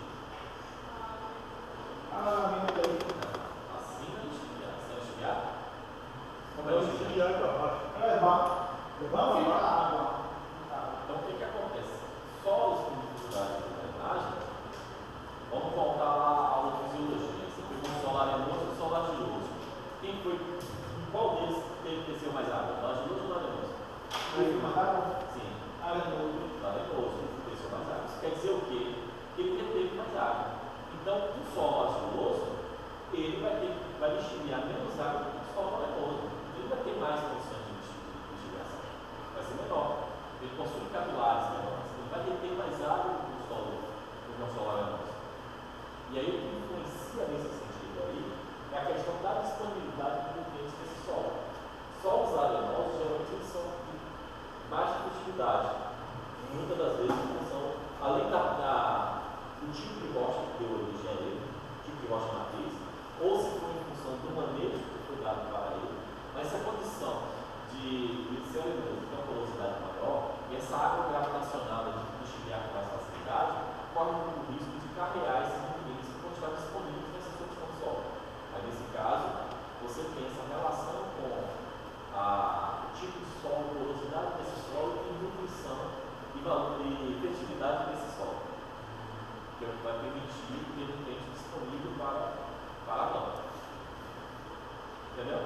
Assim não é lixeria. Você é lixeria? Como é lixeria? Lixeria para baixo. Levar a água. Então o que acontece? Solos com dificuldade de drenagem, vamos voltar lá à aula de fisiologia. Você pegou um solo arenoso e um solo argiloso. Qual deles desceu mais água? O argiloso ou o arenoso? Sim. Arenoso desceu mais água. Isso quer dizer o quê? Que ele reteve mais água. Então, o solo argiloso, ele vai lixiviar menos água do que o solo arenoso. Ele vai ter mais condições de lixiviação. Vai ser menor. Ele possui capilares menores. Ele vai reter mais água do que o solo arenoso. E aí, o que influencia nesse sentido aí é a questão da disponibilidade de nutrientes nesse solo. Solos arenosos, geralmente, eles são de baixa fertilidade. Muitas das vezes, em função, além do tipo de rocha que deu origem a ele, tipo de rocha matriz, ou se for em função do manejo que foi dado para ele, mas se a condição de ser arenoso tem uma porosidade maior, e essa água gravitacional de lixiviar com mais facilidade, corre o risco de carregar esses nutrientes que vão estar disponíveis nessa solução do solo. Aí, nesse caso, você tem essa relação com o tipo de solo, porosidade desse solo e nutrição e fertilidade desse solo, que vai permitir ter nutrientes disponível para a planta. Entendeu?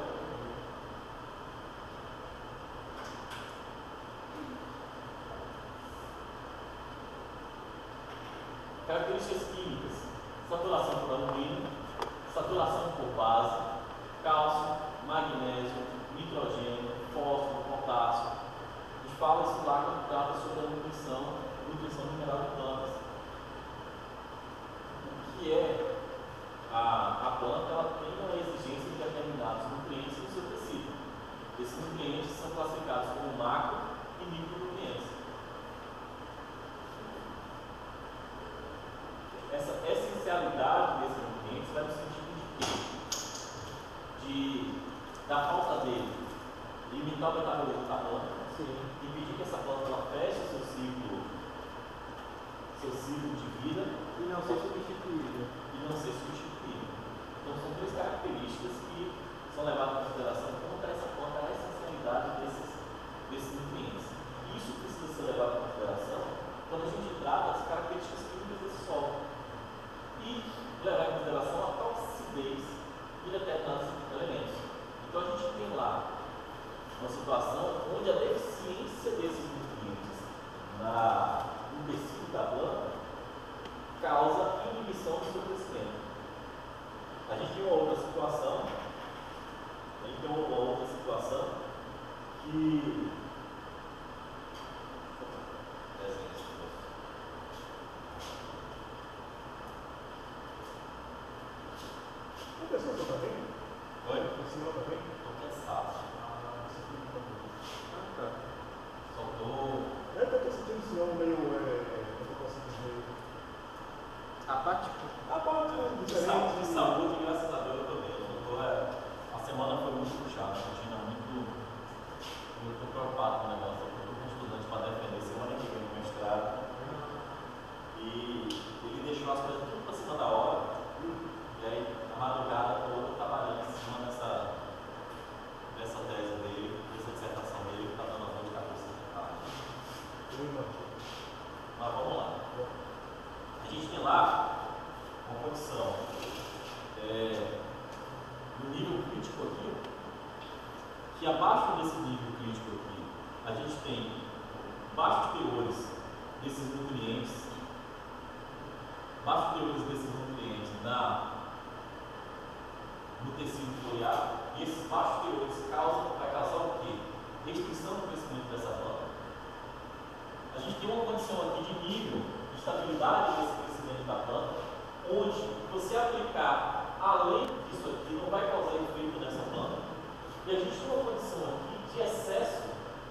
Características químicas: saturação por alumínio, saturação por base, cálcio, magnésio, nitrogênio, fósforo, potássio. A gente fala isso lá quando trata sobre a nutrição mineral de plantas. O que é a planta? Ela tem uma exigência de determinados nutrientes no seu tecido. Esses nutrientes são classificados como macro e micronutrientes. Essa essencialidade desses nutrientes vai no sentido de quê? Da falta dele, limitar o metabolismo da planta, impedir que essa planta ela feche o seu ciclo de vida e não ser substituída. Então são três características que são levadas em consideração quanto a essa planta, a essencialidade desses nutrientes. Isso precisa ser levado em consideração quando a gente trata as características químicas desse solo. E levar em consideração a toxicidez de determinados elementos. Então a gente tem lá uma situação onde a deficiência desses nutrientes no tecido da planta causa inibição do seu crescimento. A gente tem uma outra situação, que A pessoa está bem? Oi? O senhor está bem? Estou cansado. Tá. Só estou. Eu estou sentindo o senhor meio. Como eu posso dizer? Apático? A parte De diferente. saúde, graças a Deus, eu estou bem. A semana foi muito puxada, a rotina muito. Eu estou preocupado com o negócio. Eu estou com um estudante para defender semana que vem no mestrado. E ele deixou as coisas tudo para cima da hora. E aí, a madrugada toda, trabalhando em cima dessa tese dele, dessa dissertação dele, que está dando uma dor de cabeça. Mas vamos lá. A gente tem lá uma condição no nível crítico aqui, que abaixo desse nível crítico aqui, a gente tem baixos teores desses nutrientes no tecido foliar, e esses baixos teores vai causar o quê? Restrição do crescimento dessa planta. A gente tem uma condição aqui de nível de estabilidade desse crescimento da planta, onde você aplicar além disso aqui não vai causar efeito nessa planta, e a gente tem uma condição aqui de excesso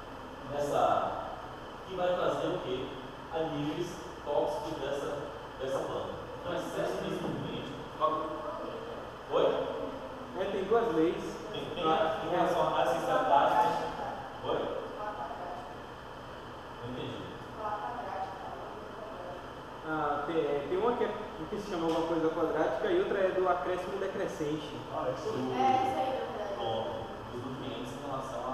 que vai trazer o quê? A níveis tóxicos dessa planta. Então, excesso desse nutriente. Oi? Tem duas leis. Tem em relação à sinceridade, né? Oi? Não entendi. Tem uma que se chama alguma coisa quadrática e outra é do acréscimo decrescente. Isso aí. Isso aí, Pronto, os nutrientes em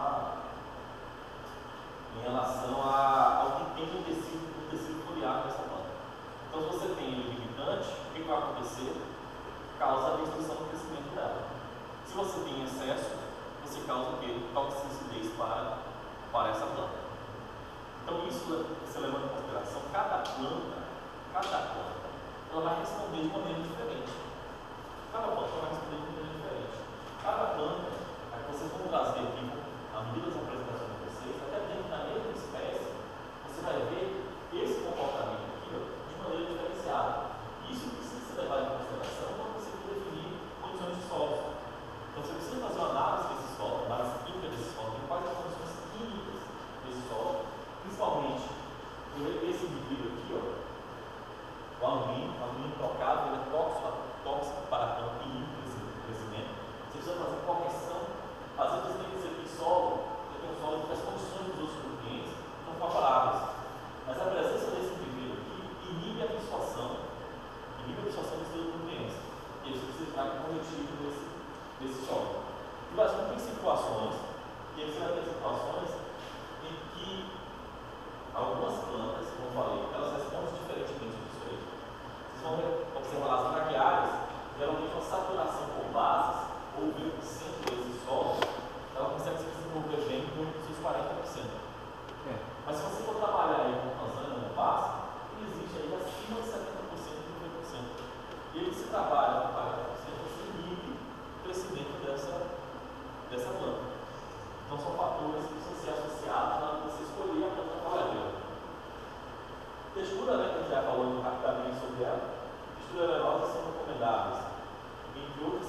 relação ao que tem no tecido foliar dessa planta. Então, se você tem ele limitante, o que vai acontecer? Causa a restrição do crescimento dela. Se você tem excesso, você causa o quê? Toxicidez para essa planta. Então, isso você leva em consideração, cada planta, ela vai responder de maneira diferente. Cada planta vai responder de maneira diferente. Cada planta, que vocês vão trazer aqui, à medida das apresentações de vocês, até dentro da mesma espécie, você vai ver esse comportamento aqui de maneira diferenciada. Isso precisa ser levado em consideração quando você for definir condições de solos. Então, você precisa fazer uma análise desse solo, uma análise química desse solo, tem quais as condições químicas desse solo, principalmente esse indivíduo aqui, o alumínio trocado, ele é tóxico para a planta e o crescimento. Você precisa fazer correção. Às vezes você tem que dizer que você tem um solo que as condições dos outros nutrientes não favoráveis. Mas a presença desse indivíduo aqui inibe a absorção desses outros nutrientes. E isso precisa estar corretivo desse solo. E vai ser tem situações, e aí você vai ter situações em que algumas plantas, como eu falei, elas respondem diferentemente disso aí. Vocês vão observar as braquiárias, geralmente uma saturação por bases, ou 20% desse solo, ela consegue se desenvolver bem em torno dos seus 40%. Mas se você for trabalhar aí com tanzânia no base, ele existe aí acima de 70% e 90%. E aí, se trabalha com 40%, você inibe o crescimento dessa planta. Então, são fatores que precisam ser associados na hora de você escolher a planta trabalhadora. Textura, né, que a gente já falou rapidamente sobre ela. Textura arenosa são recomendáveis, entre outras,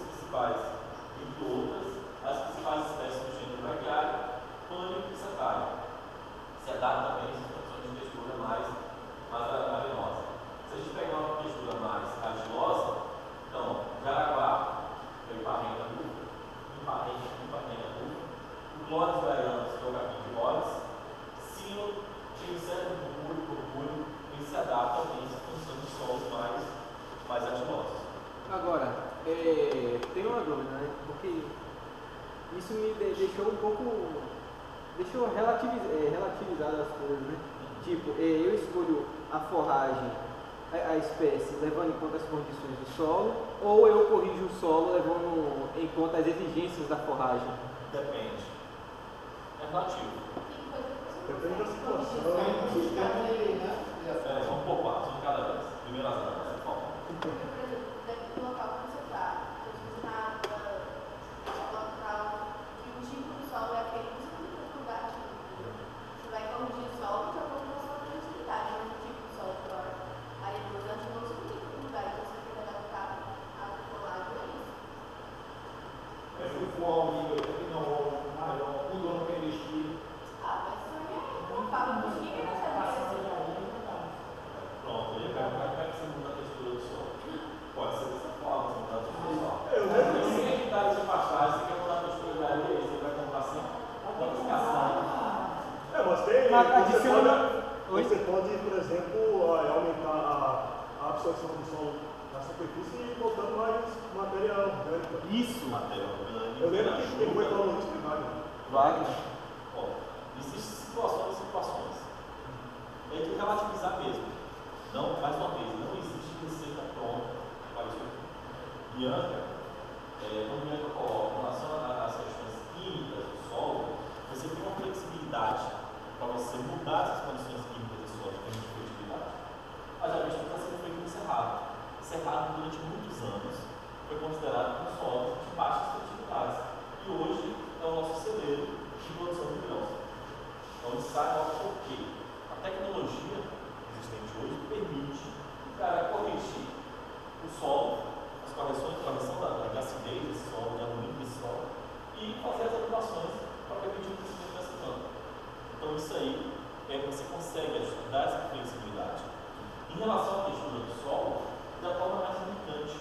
as principais espécies do gênero braquiário, pânico e setário. Setário também são condições de textura mais arenosa. Se a gente pegar uma textura mais argilosa, então, jaraguá, que é o iparrena dupla, o clóris baianos, que é o capim de boles, sino, pincel do purpúreo, ele se adapta também às condições de solos mais argilosos. Agora, tem uma dúvida, né? Porque isso me deixou um pouco. Deixou relativizado as coisas, né? Tipo, eu escolho a forragem, a espécie, levando em conta as condições do solo, ou eu corrijo o solo levando em conta as exigências da forragem? Depende. É relativo. Depende da situação. Tem um sistema de, né? Vamos poupar, são cada vez. Primeiro as datas, por favor. Porque, por exemplo, depende do local que você está. Se você está no local que o tipo de solo é aquele que você não tem dificuldade. Você vai corrigir o solo de acordo com a sua produtividade, mas o tipo de solo para arenoso você não tem dificuldade, então você tem que adaptar a colagem a isso. Se for ao nível que não maior, o dono quer investir. Ah, mas isso aí é uma fala dos que vai saber assim. Pronto, e como é que você muda a textura do solo? Pode ser dessa forma, você muda a textura do solo. Eu lembro Tem 100 hectares de pastagem, você quer mudar a textura da areia, você vai comprar assim, uma aplicação. mas tem. Adiciona. Você pode, por exemplo, aumentar a absorção do solo na superfície e botando mais matéria orgânica. Isso. Material orgânico, Eu lembro na que chuva. foi falando isso de Wagner. Wagner. Ó, existem situações e situações. É de relativizar mesmo. Não, mais uma vez, não existe receita pronta para isso aqui. Bianca, quando Bianca coloca em relação às questões químicas do solo, você tem uma flexibilidade para você mudar essas condições químicas do solo, tem de fertilidade. Mas a gente está sendo feito no Cerrado. Cerrado, durante muitos anos, foi considerado um solo de baixas fertilidades. E hoje é o nosso celeiro de produção de grãos. Então, ele sai logo por quê? A tecnologia existente hoje permite o cara corrigir o solo, as correções, correção da acidez desse solo, de alumínio desse solo, e fazer as adequações para permitir o crescimento dessa planta. Então, isso aí você consegue dar essa flexibilidade. Em relação à textura do solo, da forma mais limitante.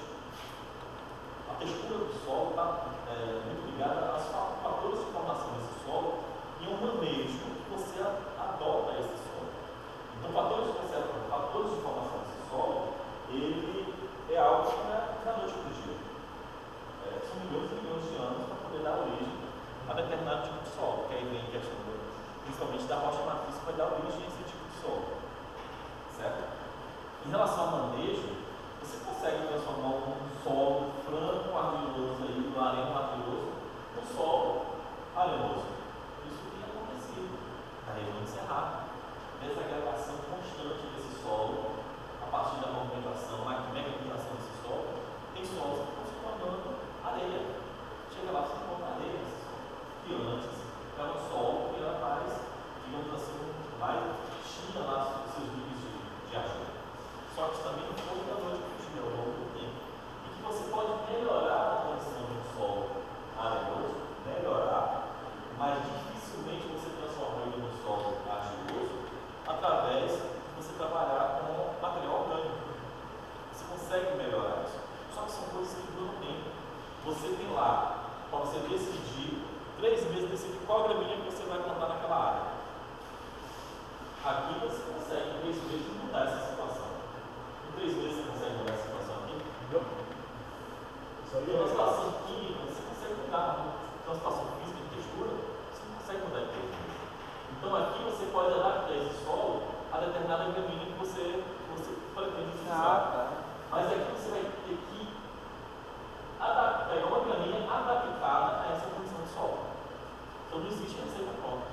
A textura do solo está muito ligada aos fatores de formação desse solo e ao manejo que você adota esse solo. Então, fatores de formação desse solo, ele é algo que não é da noite para o dia. São milhões e milhões de anos para poder dar origem a determinado tipo de solo, que aí vem questão principalmente da rocha matriz, que vai dar origem a esse tipo de solo. Certo? Em relação ao manejo, você consegue transformar um solo franco argiloso aí, do areno argiloso, num solo arenoso. Isso tem acontecido na região do Cerrado. Desagradação constante desse solo, a partir da movimentação, a megamização desse solo, tem solos que estão se tornando areia. Chega lá, você encontra areia nesse solo. Que antes era um solo que era mais, digamos assim, mais tinha lá os seus níveis de ajuda. Só que também não foi da noite para o dia, ao longo do tempo. E que você pode melhorar a condição de um solo arenoso, melhorar, mas dificilmente você transforma ele num solo argiloso através de você trabalhar com material orgânico. Você consegue melhorar isso. Só que são coisas que duram tempo. Você tem lá, para você decidir, 3 meses decidir qual gramínea que você vai plantar naquela área. Aqui você consegue, em 3 meses, mudar essa situação. Em 3 meses você consegue mudar a situação aqui? Não. Isso aí Tem uma situação química, você consegue mudar. Tem uma situação física de textura, você não consegue mudar em 3 meses. Então aqui você pode adaptar esse solo a determinada gramínea que você pretende utilizar. Mas aqui você vai ter que pegar uma gramínea adaptada a essa condição de solo. Então não existe receita pronta.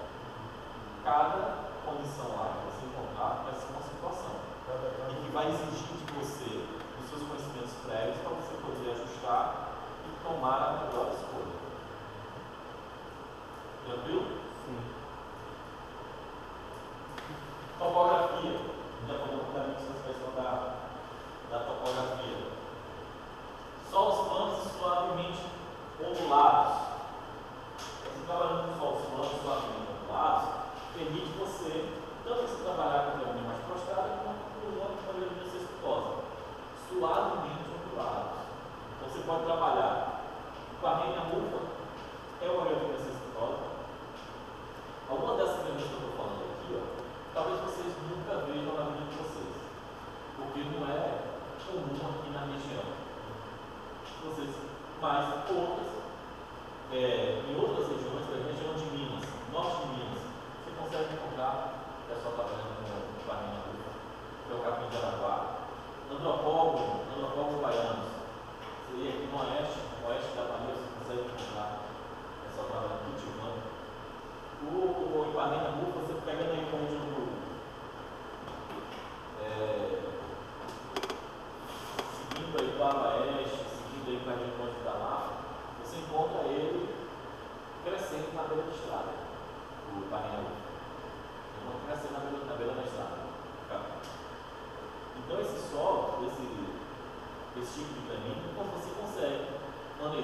Cada condição lá que você encontrar vai ser uma situação. E que vai exigir de você os seus conhecimentos prévios para você poder ajustar e tomar a melhor escolha. Tranquilo? Sim. Topografia. Já falou um pouquinho sobre essa questão da topografia. Solos planos e suavemente ondulados. Você trabalhando com solos planos e suavemente ondulados, permite você, tanto você trabalhar com gramínea mais prostrada, quanto com gramínea cespitosa. Suavemente ondulados. Então você pode trabalhar com a rena mufa, é uma gramínea cespitosa. Algumas dessas gramíneas que eu estou falando aqui, talvez vocês nunca vejam na vida de vocês, porque não é comum aqui na região. Mas outras, em outras regiões, por exemplo, região de Minas, norte de Minas, você consegue encontrar, o pessoal trabalhando com farinha adulta, que é o capim de Araguá, antropólogos baianos, seria aqui no oeste da Bahia, você consegue encontrar, o pessoal trabalhando cultivando. O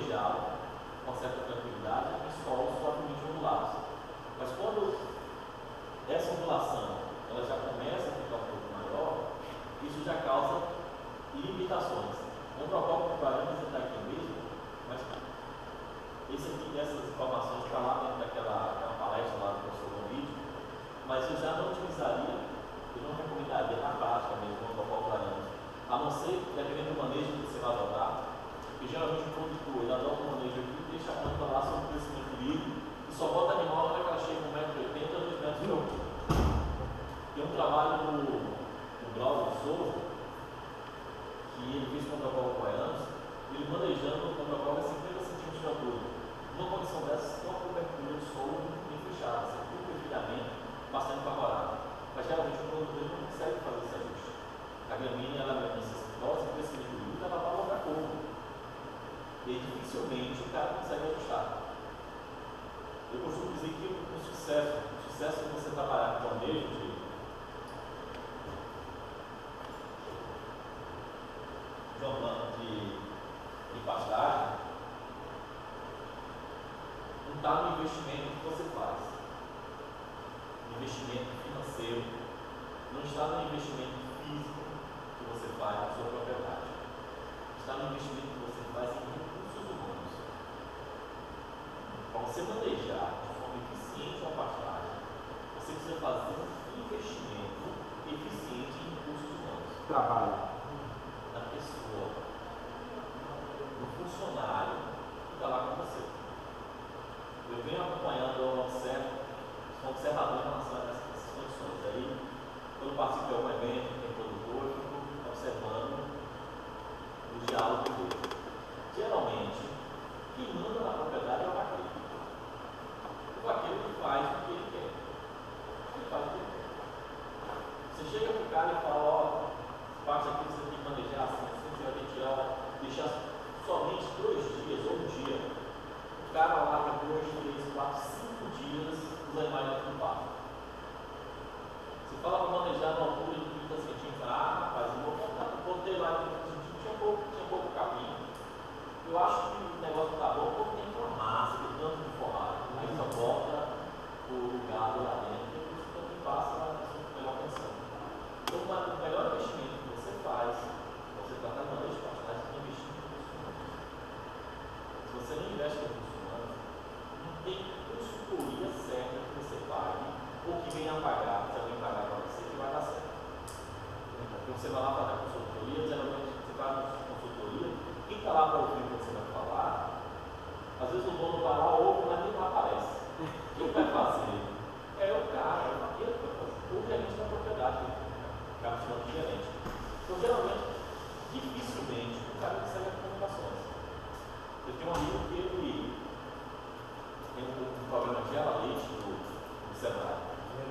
manejá-lo com certa tranquilidade em solos suavemente ondulados. Mas quando essa ondulação ela já começa a ficar um pouco maior, isso já causa limitações. Um protocolo de parâmetros está aqui mesmo, mas esse aqui, dessas informações está lá dentro daquela palestra lá do professor Convite, mas eu já não utilizaria, eu não recomendaria na prática mesmo um protocolo de parâmetros, a não ser, dependendo do manejo que você vai adotar, porque geralmente o produtor ele adota um manejo aqui, deixa a planta lá sob crescimento livre e só bota animal na hora que ela chega 1,80 m, 2 metros de altura. Tem um trabalho do Glaucio de Souza, que ele fez com o protocolo coreano, ele manejando o protocolo a 50 cm de altura. Numa condição dessas, tem uma cobertura de solo muito bem fechada, sem muito perfilhamento, bastante favorável. Mas geralmente o produtor não consegue fazer esse ajuste. A gramínea ela é necessitosa, o crescimento livre, ela vai logar fogo. E aí, dificilmente o cara consegue ajustar. Eu costumo dizer que o sucesso de você trabalhar com manejo de pastagem não está no investimento que você faz, no investimento financeiro, não está no investimento físico que você faz na sua propriedade, está no investimento que você faz em recursos humanos. Para você manejar de forma eficiente uma pastagem, você precisa fazer um investimento eficiente em recursos humanos. Trabalho. Na pessoa, no funcionário que está lá com você. Eu venho acompanhando um observador em relação a essas condições. Aí, quando participo de algum evento, tem produtor, eu fico observando o diálogo dele. Geralmente, quem manda na propriedade é o vaqueiro. O vaqueiro que faz o que ele quer. Ele faz o que ele quer. Você chega para o cara e fala, ó, parte aqui você tem que manejar assim, você vai ter que deixar somente 2 dias ou 1 dia. O cara larga 2, 3, 4, 5 dias os animais dentro do pasto. Você fala para manejar na altura de 30 centímetros, rapaz, eu botei lá de 30 centímetros, tinha pouco capim. Eu acho que o negócio está bom, porque tem uma massa, tem tanto de forragem. Aí só bota o gado lá dentro e isso também passa a melhor atenção. Então, o melhor investimento que você faz, você está trabalhando de pastagem, é investir em recursos humanos. Se você não investe em recursos humanos, não tem consultoria certa que você pague, ou que venha a pagar, se alguém pagar para você, que vai dar certo. Porque você vai lá fazer a consultoria, geralmente você faz a consultoria, quem está lá para ouvir o que você vai falar, às vezes o dono vai lá, ouve, mas nem lá aparece. Quem vai fazer? É o cara, é o vaqueiro que vai fazer. O gerente da propriedade, acaba chamando de gerente. Então, geralmente, dificilmente, o cara recebe recomendações. Eu tenho um amigo que ele tem um programa de leite do Sebrae.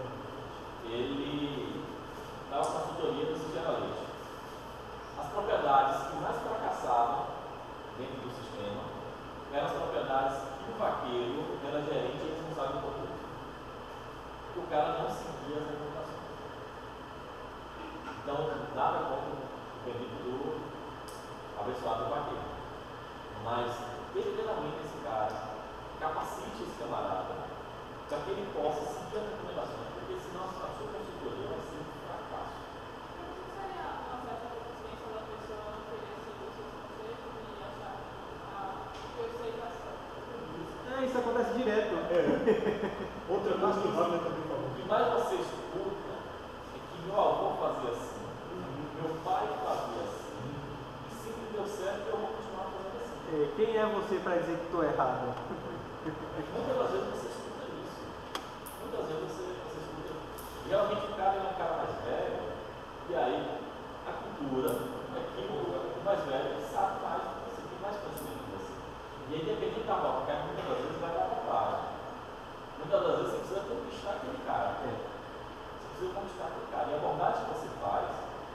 Ele dá uma consultoria desse leite. As propriedades que mais fracassavam dentro do sistema eram as propriedades que o vaqueiro era gerente e responsável por tudo. O cara não seguia as recomendações. Então, nada contra o bendito do abençoado vaqueiro. Mas, literalmente, esse cara capacite esse camarada para que ele possa seguir as recomendações, porque senão a sua consultoria vai ser um fracasso. Mas não seria uma certa consciência da pessoa não querer seguir os seus conselhos e achar que eu sei bastante? Isso acontece direto. Outra coisa que o Wagner também falou. O que mais você escuta é que meu avô fazia assim, meu pai fazia assim, e sempre deu certo e eu vou continuar fazendo assim. Quem é você para dizer que estou errado? Muitas das vezes você escuta isso. Muitas vezes você escuta. Geralmente o cara é um cara mais velho, e aí a cultura é que o mais velho sabe mais do que você, tem mais conhecimento que você. E aí, dependendo da roca, porque muitas das vezes vai dar vantagem. Muitas das vezes você precisa conquistar aquele cara. Você precisa conquistar aquele cara. E a abordagem que você faz,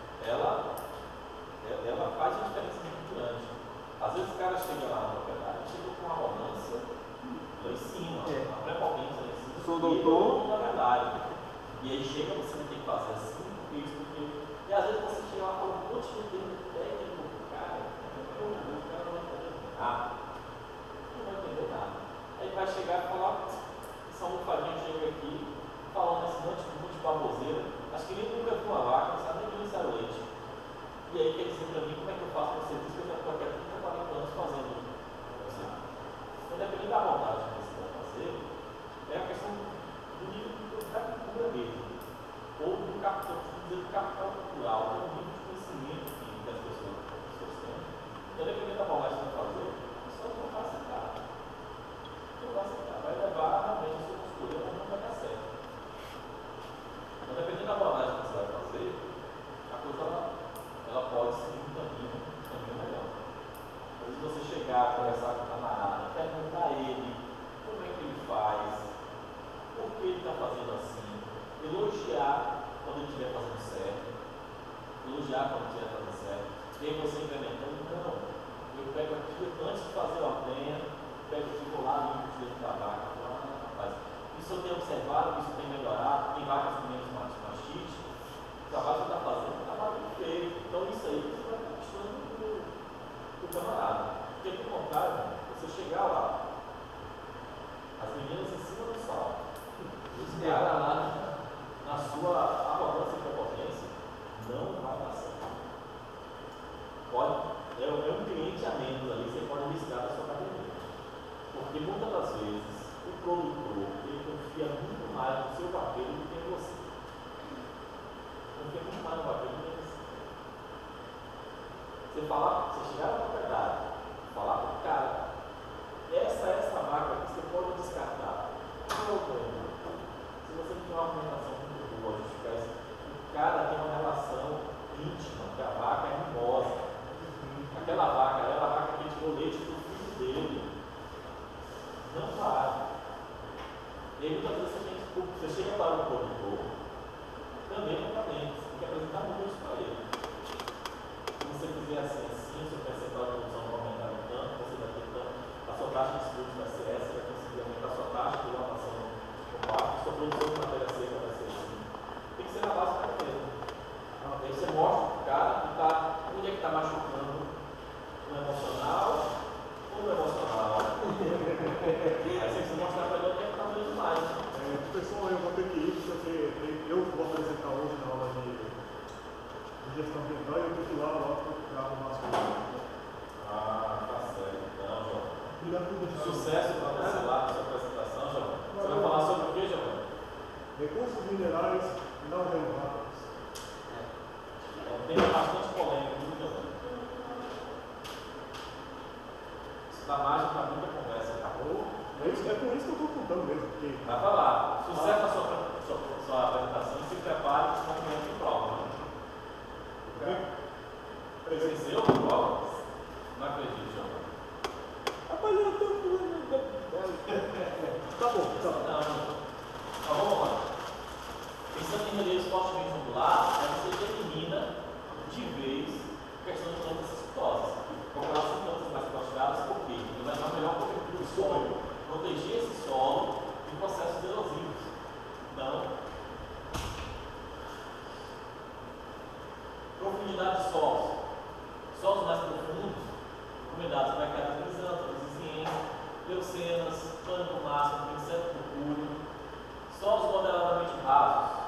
ela faz uma diferença muito grande. Às vezes o cara chega lá na propriedade, chega com uma arrogância lá em cima, uma prepotência lá em cima. Sou doutor. Na verdade. E aí chega, você vai ter que fazer assim, porque isso, porque. E às vezes você chega lá com um monte de termo técnico, cara não vai entender nada. quando ele estiver fazendo certo, elogiar quando estiver fazendo certo, e aí você implementando, não, eu pego aqui antes de fazer a ordenha, pego aqui, vou lá, limpo o dedo da vaca, rapaz, isso eu tenho observado, isso tem melhorado, tem vacas com menos mastite, o trabalho que você está fazendo é um trabalho bem feito, então isso aí você vai conquistando o camarada, porque pelo contrário, você chegar lá, as meninas em cima do sal, os caras lá na sua arrogância e prepotência, não vai dar certo. Pode, é um cliente a menos ali, você pode arriscar da sua categoria. Porque muitas das vezes o produtor ele confia muito mais no seu vaqueiro do que em você. Confia muito mais no vaqueiro do que em você. Você chegar na propriedade, falar para o cara, essa vaca aqui você pode descartar. Não, se você não tiver uma argumentação muito boa, justificar isso, o cara tem uma relação íntima, que a vaca é mimosa. Aquela vaca era a vaca que tirou leite do filho dele. Não vai. E aí muitas vezes você chega para um produtor, também completamente, você tem que apresentar números para ele. Se você fizer assim, o seu percentual de produção vai aumentar um tanto, você vai ter tanto, a sua taxa de estudos vai ser essa, você vai conseguir aumentar a sua taxa de dilatação no parque, a sua produção de matéria seca vai ser assim. Tem que ser na base da carteira. Aí você mostra para o cara que está, onde é que está machucando no emocional ou no emocional. Aí você precisa mostrar para ele onde é que está doendo mais. Pessoal, eu vou ter que ir, porque eu vou apresentar hoje na aula de gestão ambiental e eu tenho que ir lá para arrumar as coisas. Ah, tá certo. Então, João. Obrigado por deixar. Sucesso para você lá na sua apresentação, João. Você vai falar sobre o que, João? Recursos minerais não renováveis. É um tema bastante polêmico, viu, João? Isso dá margem para muita conversa, acabou? É por isso que eu estou contando mesmo. Porque... Vai falar. Sucesso na sua apresentação e se prepare para o momento de prova. Esqueceu a prova? Não acredito, João. Rapaz, eu estou... Tá bom, tá bom. Não, vamos lá. Pensando em relevos fortemente ondulados, você elimina de vez a questão de plantas cespitosas. Porque elas são plantas mais prostradas, por quê? Porque vai dar melhor cobertura do solo, proteger esse solo de processos erosivos. Então, profundidade de solos. Solos mais profundos, umidades vai cair crisantas, leucenas, pânico máximo, inseto puro, solos moderadamente rasos.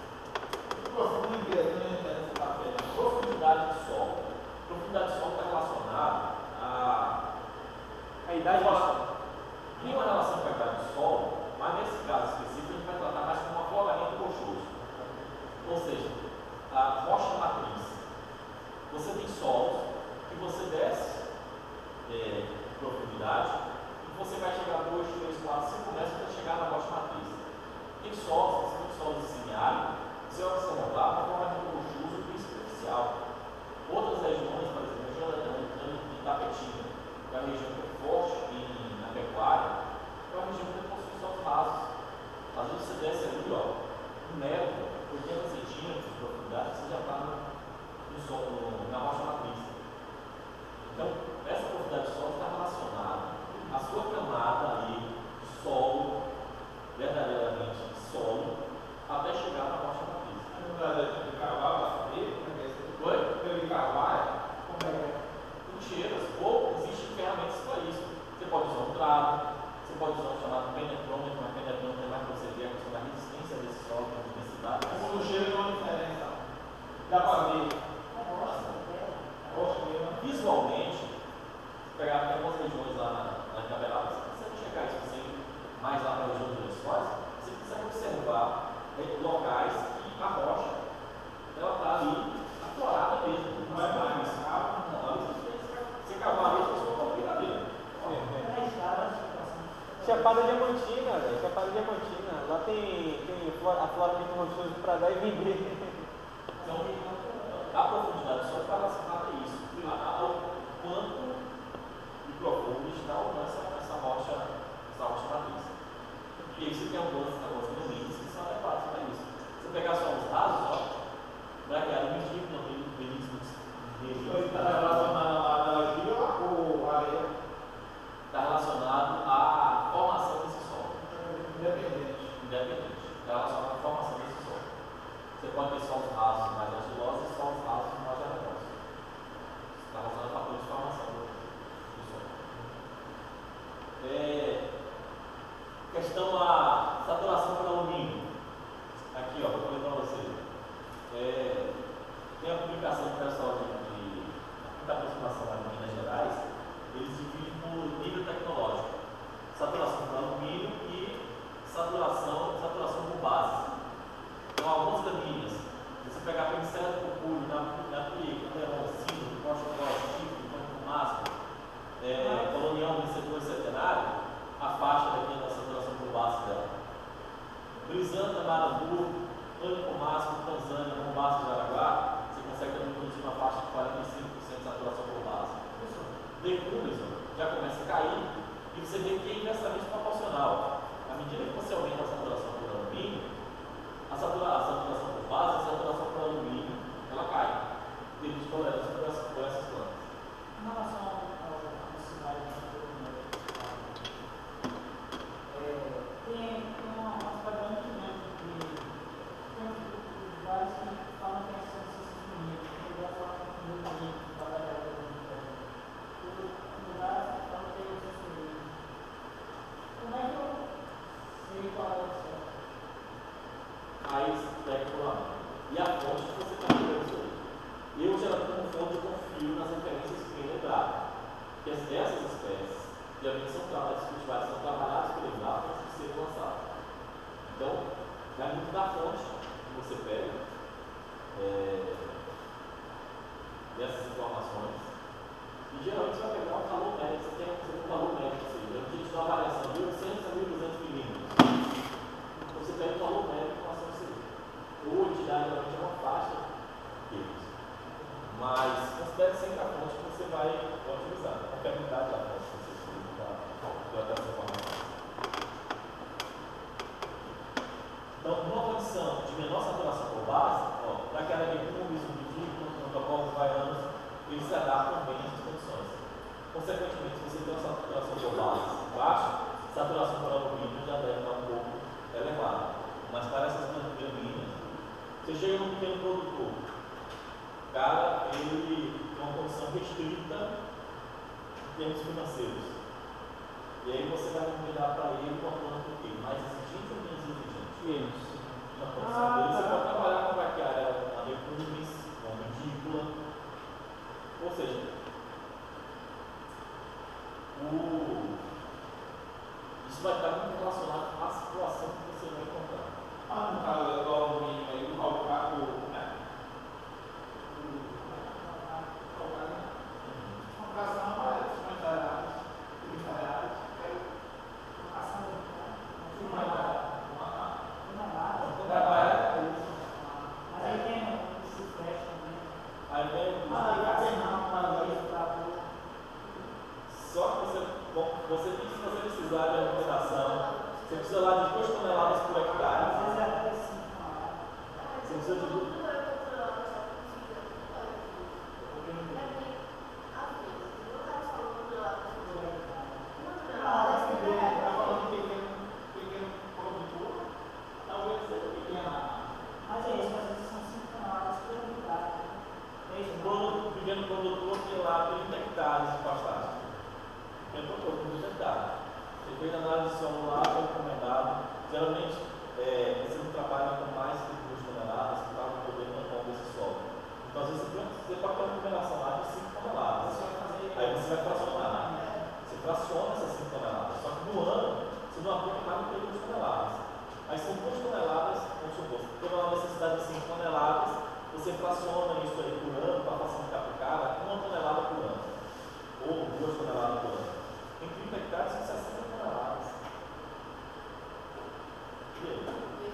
Profundidade de solo. Profundidade de solo está relacionada à idade do solo. Tem uma relação com a idade do solo, mas nesse caso específico a gente vai tratar mais como um afloramento rochoso. Ou seja, a rocha matriz. Você tem solos que você desce profundidade e você vai chegar 2, 3, 4, 5 metros para chegar na rocha matriz. Tem solos, principalmente solos de semiárido, você vai observar uma forma rochoso e superficial. Outras regiões, por exemplo, a região de Tapetinga, que é uma região que é forte na pecuária, é uma região que possui solos rasos. Às vezes você desce ali, ó, 1 metro, 80 centímetros de profundidade, você já está na rocha matriz. Então, essa profundidade de solo está relacionada à sua camada ali de solo, verdadeiramente de solo, até chegar na rocha matriz. De carvalho, Oi? de carvalho, Trincheiras, ou existem ferramentas para isso. Você pode usar um trado, você pode usar um chamado penetrômetro, mas penetrômetro é mais para você ver a questão da resistência desse solo, da densidade. o cheiro tem uma diferença. Dá para ver. Visualmente, pegar até algumas regiões lá na Caberaba, você consegue chegar isso você ir mais lá para a região dos lençóis, você consegue observar locais que a rocha ela está ali aflorada mesmo. Não é mais. Você cavar ali, você não pode virar dele. Chapada Diamantina, velho. Chapada Diamantina. Lá tem afloramento rochoso para dar e vender. Então, a profundidade só está relacionada a isso. Ao quanto de profundo está essa rocha matriz. E aí você tem alguns domínios que são adequados para isso. Se você pegar só os rasos, ó, questão a saturação por alumínio. Aqui, ó, vou falar para vocês. Tem a publicação do pessoal de muita aproximação lá em Minas Gerais, eles dividem por nível tecnológico. Saturação por alumínio e saturação por base. Então, algumas gramíneas, se você pegar pincel por puro, na pique, neon, cino, costa grossa, chifre, campo máximo, colonial, vencedor centenário, a faixa daqui da saturação por base dela. Brisanta, Marandu, Pânico Máximo, Tanzânia, Mombasa de Araguá, você consegue também produzir uma faixa de 45% de saturação por base. Decúbios já começa a cair e você vê que é inversamente proporcional. À medida que você aumenta a saturação por alumínio, a saturação por base, a saturação por alumínio, ela cai. Devido de tolerância por essas plantas. Em relação ao cidade tem uma cidade muito grande de vários que falam que é ciências bonitas, que já falam que é muito bonito, trabalhar com lugares que falam que é ciências bonitas. Como é que eu sei qual é o certo? Aí você pega por lá. E a fonte que você está vendo isso aí. Eu, geralmente, como fonte, confio nas referências que vem lembrado. Que essas espécies, geralmente, são cultivadas, são trabalhadas por lembrado antes de serem lançadas. Então, vai muito da fonte que você pega dessas informações. E geralmente você vai pegar um valor médio, você tem um valor médio, ou seja, a gente dá uma variação de 800 a 1.200 milímetros. Então você pega o valor médio em relação a isso aí. Ou a entidade geralmente é uma faixa deles. Mas considere sempre a fonte que você vai utilizar, a confiabilidade da fonte que você utiliza para essa informação. Então, numa condição de menor saturação por base, para aquela legumes, protocolos baianos, eles se adaptam bem a essas condições. Consequentemente, se você tem uma saturação por base baixa, a saturação por alumínio já deve estar um pouco elevada. Mas para essas gramíneas, você chega num pequeno produtor, o cara, ele tem uma condição restrita em termos financeiros. E aí você vai recomendar para ele uma planta o quê? Mais exigente ou menos exigente? Menos. Na condição dele, você pode trabalhar com braquiária, a legumes, com mandíbula. Ou seja, isso vai estar muito relacionado à situação que você vai encontrar. No caso do alumínio aí, do calcário, né? Só que você tem que fazer precisar de alimentação. Você precisa lá de 2 toneladas por hectare. Você precisa de 2. O pequeno produtor tem lá 30 hectares de pastagem. Pequeno produtor, 30 hectares. Ele fez análise de solo lá, foi encomendado. Geralmente, você não trabalha com mais que 2 toneladas para poder manter esse solo. Então, às vezes, você pode ter uma recomendação lá de 5 toneladas. Aí você vai fracionar. Você fraciona essas 5 toneladas. Só que no ano, você não aplica mais do que 2 toneladas. Aí são 2 toneladas, vamos supor, se tem uma necessidade de 5 toneladas, você fraciona isso aí por ano para facilitar aplicada 1 tonelada por ano. Ou 2 toneladas por ano. Em 30 hectares são 60 toneladas. E aí?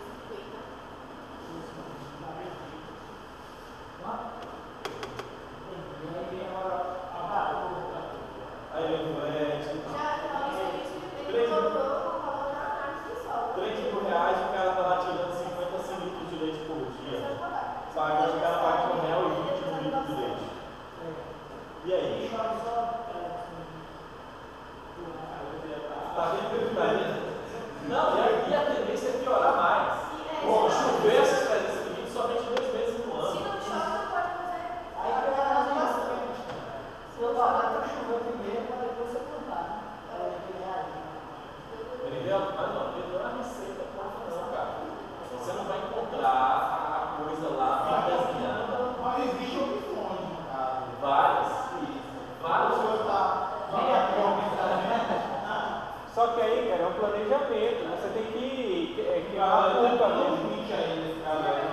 Aí vem o Ed. R$3.000 o cara está lá tirando 50 litros de leite por dia. Paga, o cara paga R$1,20 litro de leite. E aí? Tá vendo? Não, e a tendência é piorar mais. Bom, chover essas experiências de vídeo somente 2 meses no ano. Se não chove, não pode fazer. Aí que vai fazer isso. Se eu falar que choveu primeiro, para depois você plantar. Entendeu? Mas não, que aí, cara, é um planejamento. Você tem que queimar a Tem culpa, um né? limite aí nesse caso aí.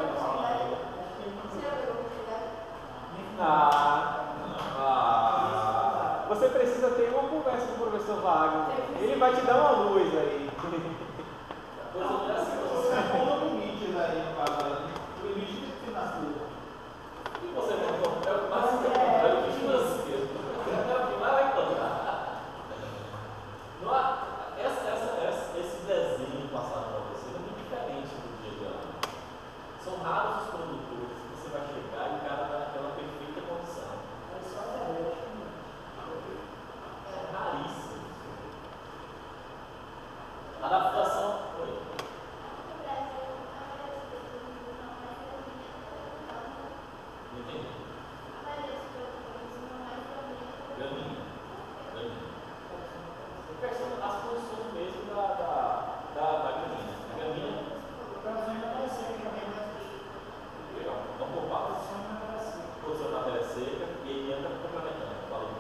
Você precisa ter uma conversa com o professor Wagner. Ele vai te dar uma luz aí. Pois eu já sei, Você põe um limite aí no caso aí. O limite tem que ser na sua. e você vai comprar o máximo que é o financeiro. É o que mais vai contar. Não há, esse desenho passado para você é muito diferente do dia de hoje. São raros os produtores que você vai chegar e o cara está naquela perfeita condição. É raríssimo. Adaptação. Oi. Não entendi. Graminha. As condições mesmo da graminha. A graminha. Legal. Vamos por partes. Posição na matéria seca e ele anda complementando. Falei.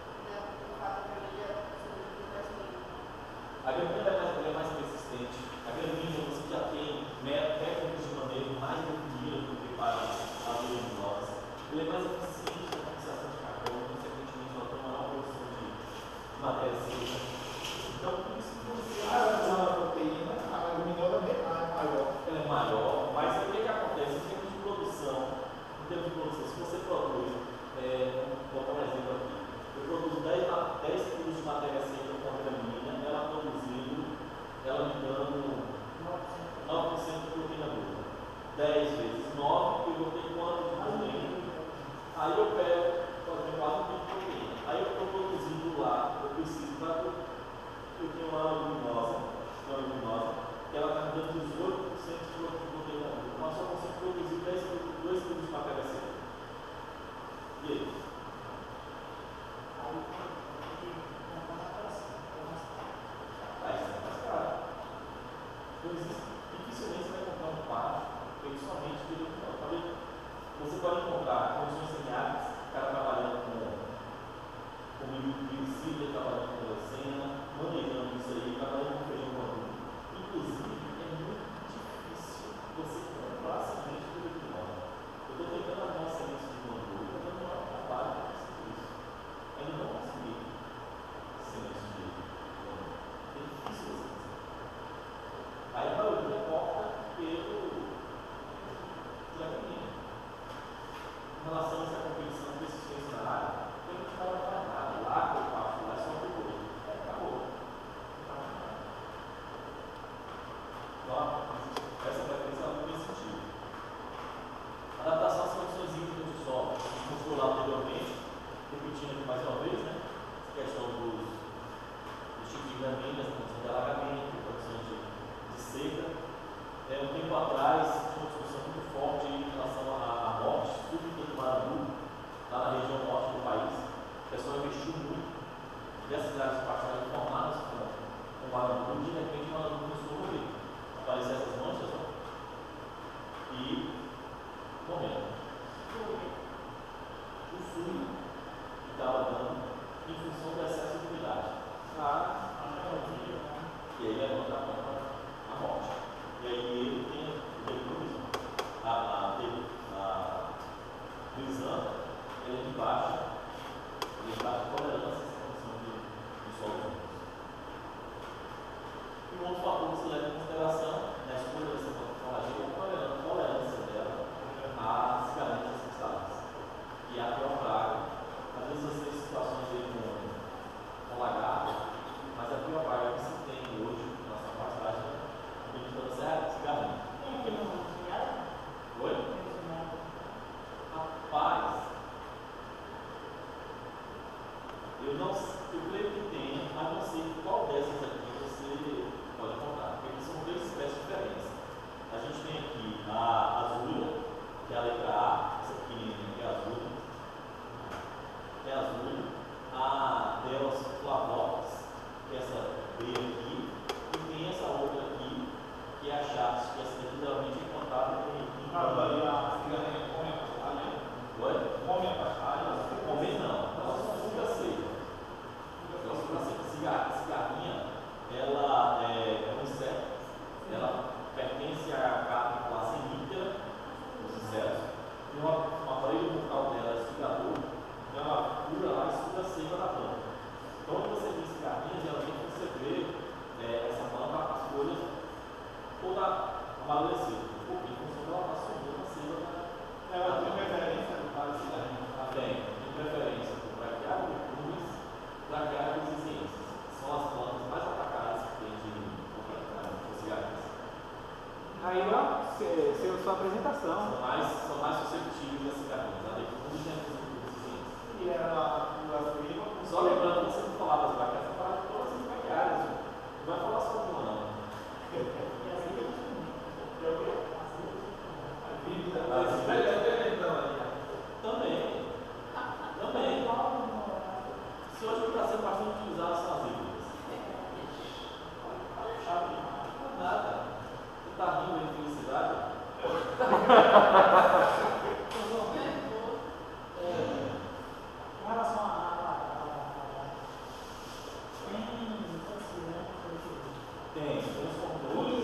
A graminha é mais persistente. A graminha você já tem técnicas de manejo mais definidas do que para a leguminosa. Ele é mais eficiente na fixação de carbono, consequentemente ela tem uma maior produção de matéria seca. Então, por isso que você. A proteína, a leguminosa é maior. Ela é maior, mas o que acontece em termos de produção? Se você produz, vou botar um exemplo aqui. Eu produzo 10 quilos de matéria seca com a gramínea, ela me dando 9% de proteína bruta. 10 vezes 9, eu tenho quanto de proteína? Aí eu pego, por exemplo, 4 quilos de proteína. Aí eu estou produzindo lá, eu preciso para. Eu tenho uma leguminosa, que ela está me dando 18% de proteína bruta. Mas só consigo produzir 2 quilos de matéria seca. E aí? Isso é mais caro. Então, dificilmente você vai comprar um par feito somente de leguminosa. Você pode encontrar condições semiáridas, o cara trabalhando com biocida, trabalhando com leucena, manejando isso aí, trabalhando com feijão maduro. Inclusive, é muito difícil você comprar semente de leguminosa. Eu estou tentando arrumar uma semente de maduro, estou dando um trabalho para conseguir isso. Ainda não consegui semente de leguminosa. É difícil você conseguir. Aí a maioria opta pela graminha. Em relação a essa competição de persistência na área, a gente não vai fazer nada. Lá que eu faço, lá é só rigor. Acabou. Não faz nada. Então, essa preferência ela não tem sentido. Adaptação às condições hídricas do solo. A gente mostrou lá anteriormente, repetindo aqui mais uma vez, né? Essa questão dos tipos de gramíneas, condições de alagamento, condições de seca. Um tempo atrás, tinha uma discussão muito forte em relação à morte súbita do Marabu, lá na região norte do país. O pessoal investiu muito nessas áreas pastorais formadas com o Marabu, e de repente o Marabu começou a morrer. Apareceram essas manchas, ó, e morreram. O fluido que estava dando em função do excesso de umidade. E aí levanta a morte. E aí ele tem a brisanta, ele é de baixa tolerância a essa condição de solo. E um outro fator que se leva em consideração na escolha dessa forrageira é a tolerância dela às carências cristalinas. E a pior praga, às vezes você tem situações aí com lagarto, mas a pior praga que se tem hoje na nossa pastagem é a toda cigarrinha. Oi? Rapaz, eu creio que tenha, mas não sei qual dessas aqui você pode contar. sua apresentação. São mais susceptíveis a cigarrinhos. A defesa de deficiência. E era a fila. Só lembrando que você não falava das vaqueiras, você falava de todas as vaqueiras. Não vai falar só de uma, não. Também. Se hoje o que está sendo bastante utilizado são as híbridas. Não é nada. Você está rindo de felicidade? Em relação Tem os controles.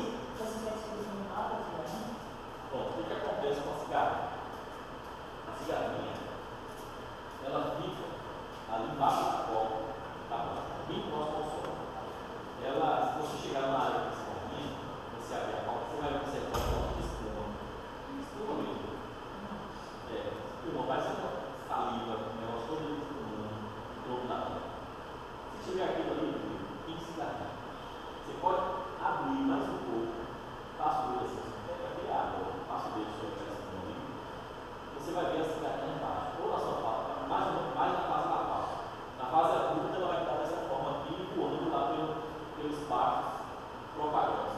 Bom, o que acontece com a cigarra? A cigarrinha, ela fica ali embaixo do copo, bem próximo ao sol. Ela, se você chegar na área dessa cigarrinha, você abre a porta, você vai observar um monte de espuma. Espuma mesmo. Espuma, vai ser uma saliva, um negócio todo espumando, todo na área. Se tiver aquilo ali, tem cigarrinha. Você pode abrir mais um pouco, passa o dedo assim, aquele água, passa o dedo sobre essa mão. Você vai ver a cigarrinha embaixo, ou na sua palma, mais na fase da palma. Na fase adulta, ela vai estar dessa forma aqui, voando lá pelos partes propagandas,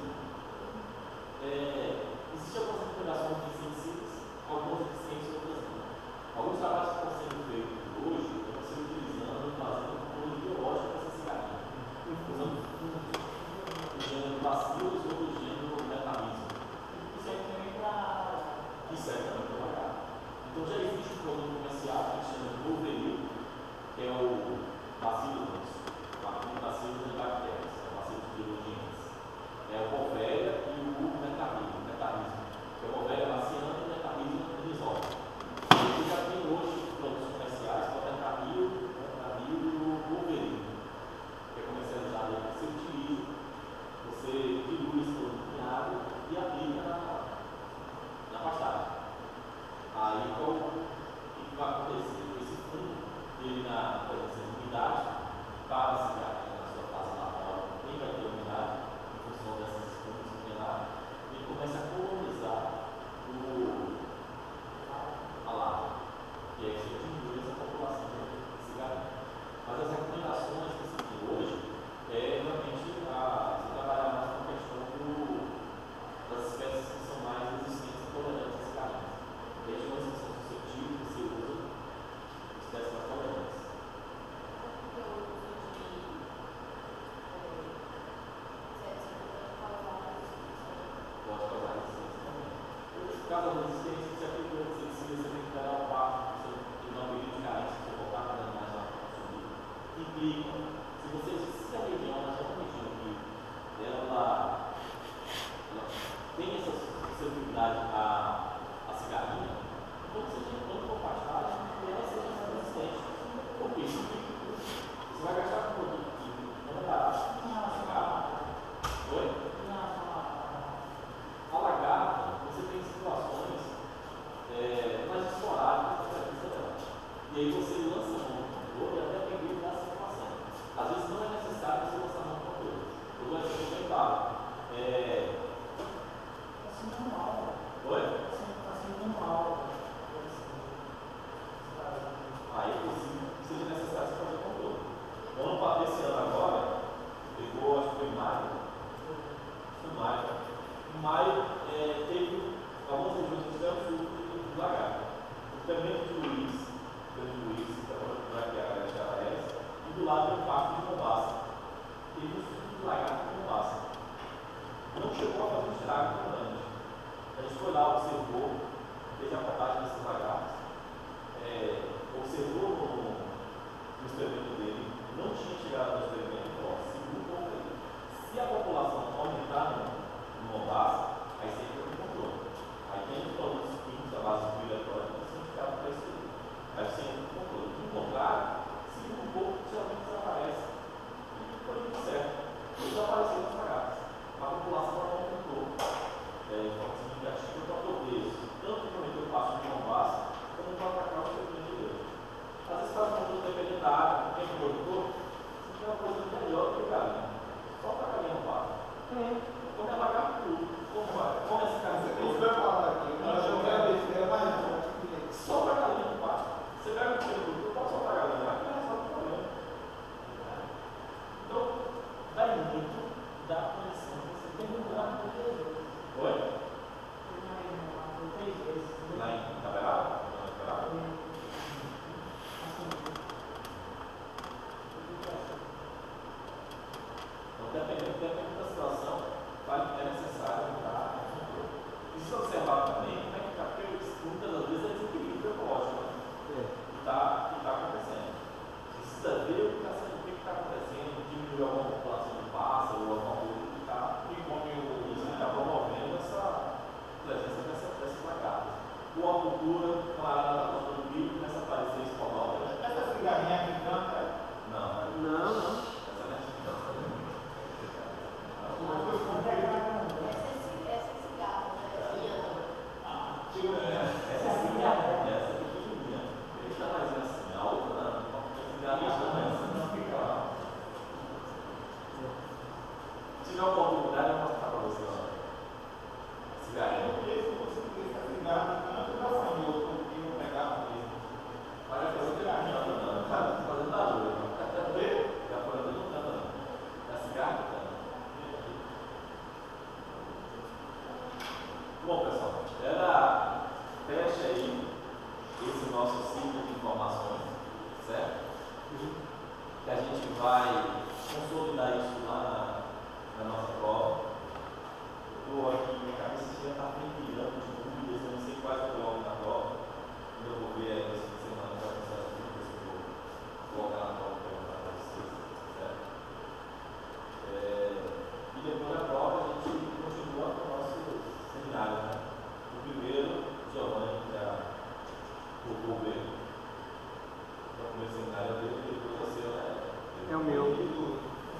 existem algumas recomendações de sensíveis, algumas deficiências, outras não. Alguns trabalhos que estão sendo feitos hoje estão sendo utilizando e fazendo um controle biológico dessa cigarrinha. Usando o gênero bacilos ou o gênero metamizmo. Isso serve também para lagar. Então já existe um produto comercial que se chama Wolverine, que é o bacillus de bactérias, é o bacillus de biologienses. É o Bovéria e o metamizmo, que é o Bovéria baciana e o metamizmo risófilo. E já tem hoje produtos comerciais, que é o metamil e o Wolverine, que é comercializado aí, que você utiliza, você dilui esse produto em água e aplica na pastagem. Aí o que vai acontecer? Esse fundo, ele na presença de umidade, para a cigarrinha na sua fase laboral, nem vai ter umidade, em função dessas espumas que tem lá, ele começa a colonizar a lava, que é que você diminui essa população de cigarrinha. Mas as recomendações que se tem hoje é realmente se trabalhar mais com a questão das espécies que são mais resistentes e tolerantes às cigarrinhas. Desde quando eles são suscetíveis, você usa espécies mais tolerantes. Pode causar resistência também. Se causa resistência, você aplicou, você tem que dar o passo, você dá um período de carência, você voltar para dar mais rápido para subir. Implica, se a região, nós é uma região que ela tem essa sensibilidade à cigarrinha, quando for pastagem, ela seja mais resistente. Por quê? Você vai gastar com produto químico, não é barato. Oi? A lagarta, você tem situações mais esporádicas da presença dela. E aí você lança a mão no controle até aprender a dar a situação. Às vezes não é necessário você lançar a mão no controle. Eu vou ser comentado. Oi? Aí é possível que seja necessário você fazer o controle. O ano passado, esse ano agora, pegou, acho que foi em maio. Em maio, teve algumas regiões que tiveram surto de lagarto. O Tremendo de Luiz, que é a área de Araés, e do lado tem o Parque de Mombasa. Teve um surto de lagarto em Mombasa. Não chegou a fazer um estrago tão grande. A gente foi lá, observou, fez a contagem desses lagartos, observou no experimento dele, não tinha chegado no experimento, segundo ele. Se a população aumentar no Mombasa, aí você entra no controle. Aí tem os produtos químicos à base de eletrônico que são indicados para isso aí. Aí você entra no controle. Do contrário, segundo um pouco, geralmente desaparece. E foi muito certo. Ele desapareceu nas lagartas. A população não aumentou. tiver oportunidade, eu vou mostrar para você lá. Cigarrinho. Se você quiser cigarro no canto, já foi em outro que não pegava mesmo. Olha, fazer cigarrinho não, cara, tá fazendo barulho. Já foi não tanto, não. É cigarro, tá? Bom, pessoal, fecha aí esse nosso ciclo de informações, certo? Que a gente vai consolidar isso lá na nossa prova. Eu estou aqui, minha cabeça já está fervilhando de dúvidas, eu não sei quais eu coloco na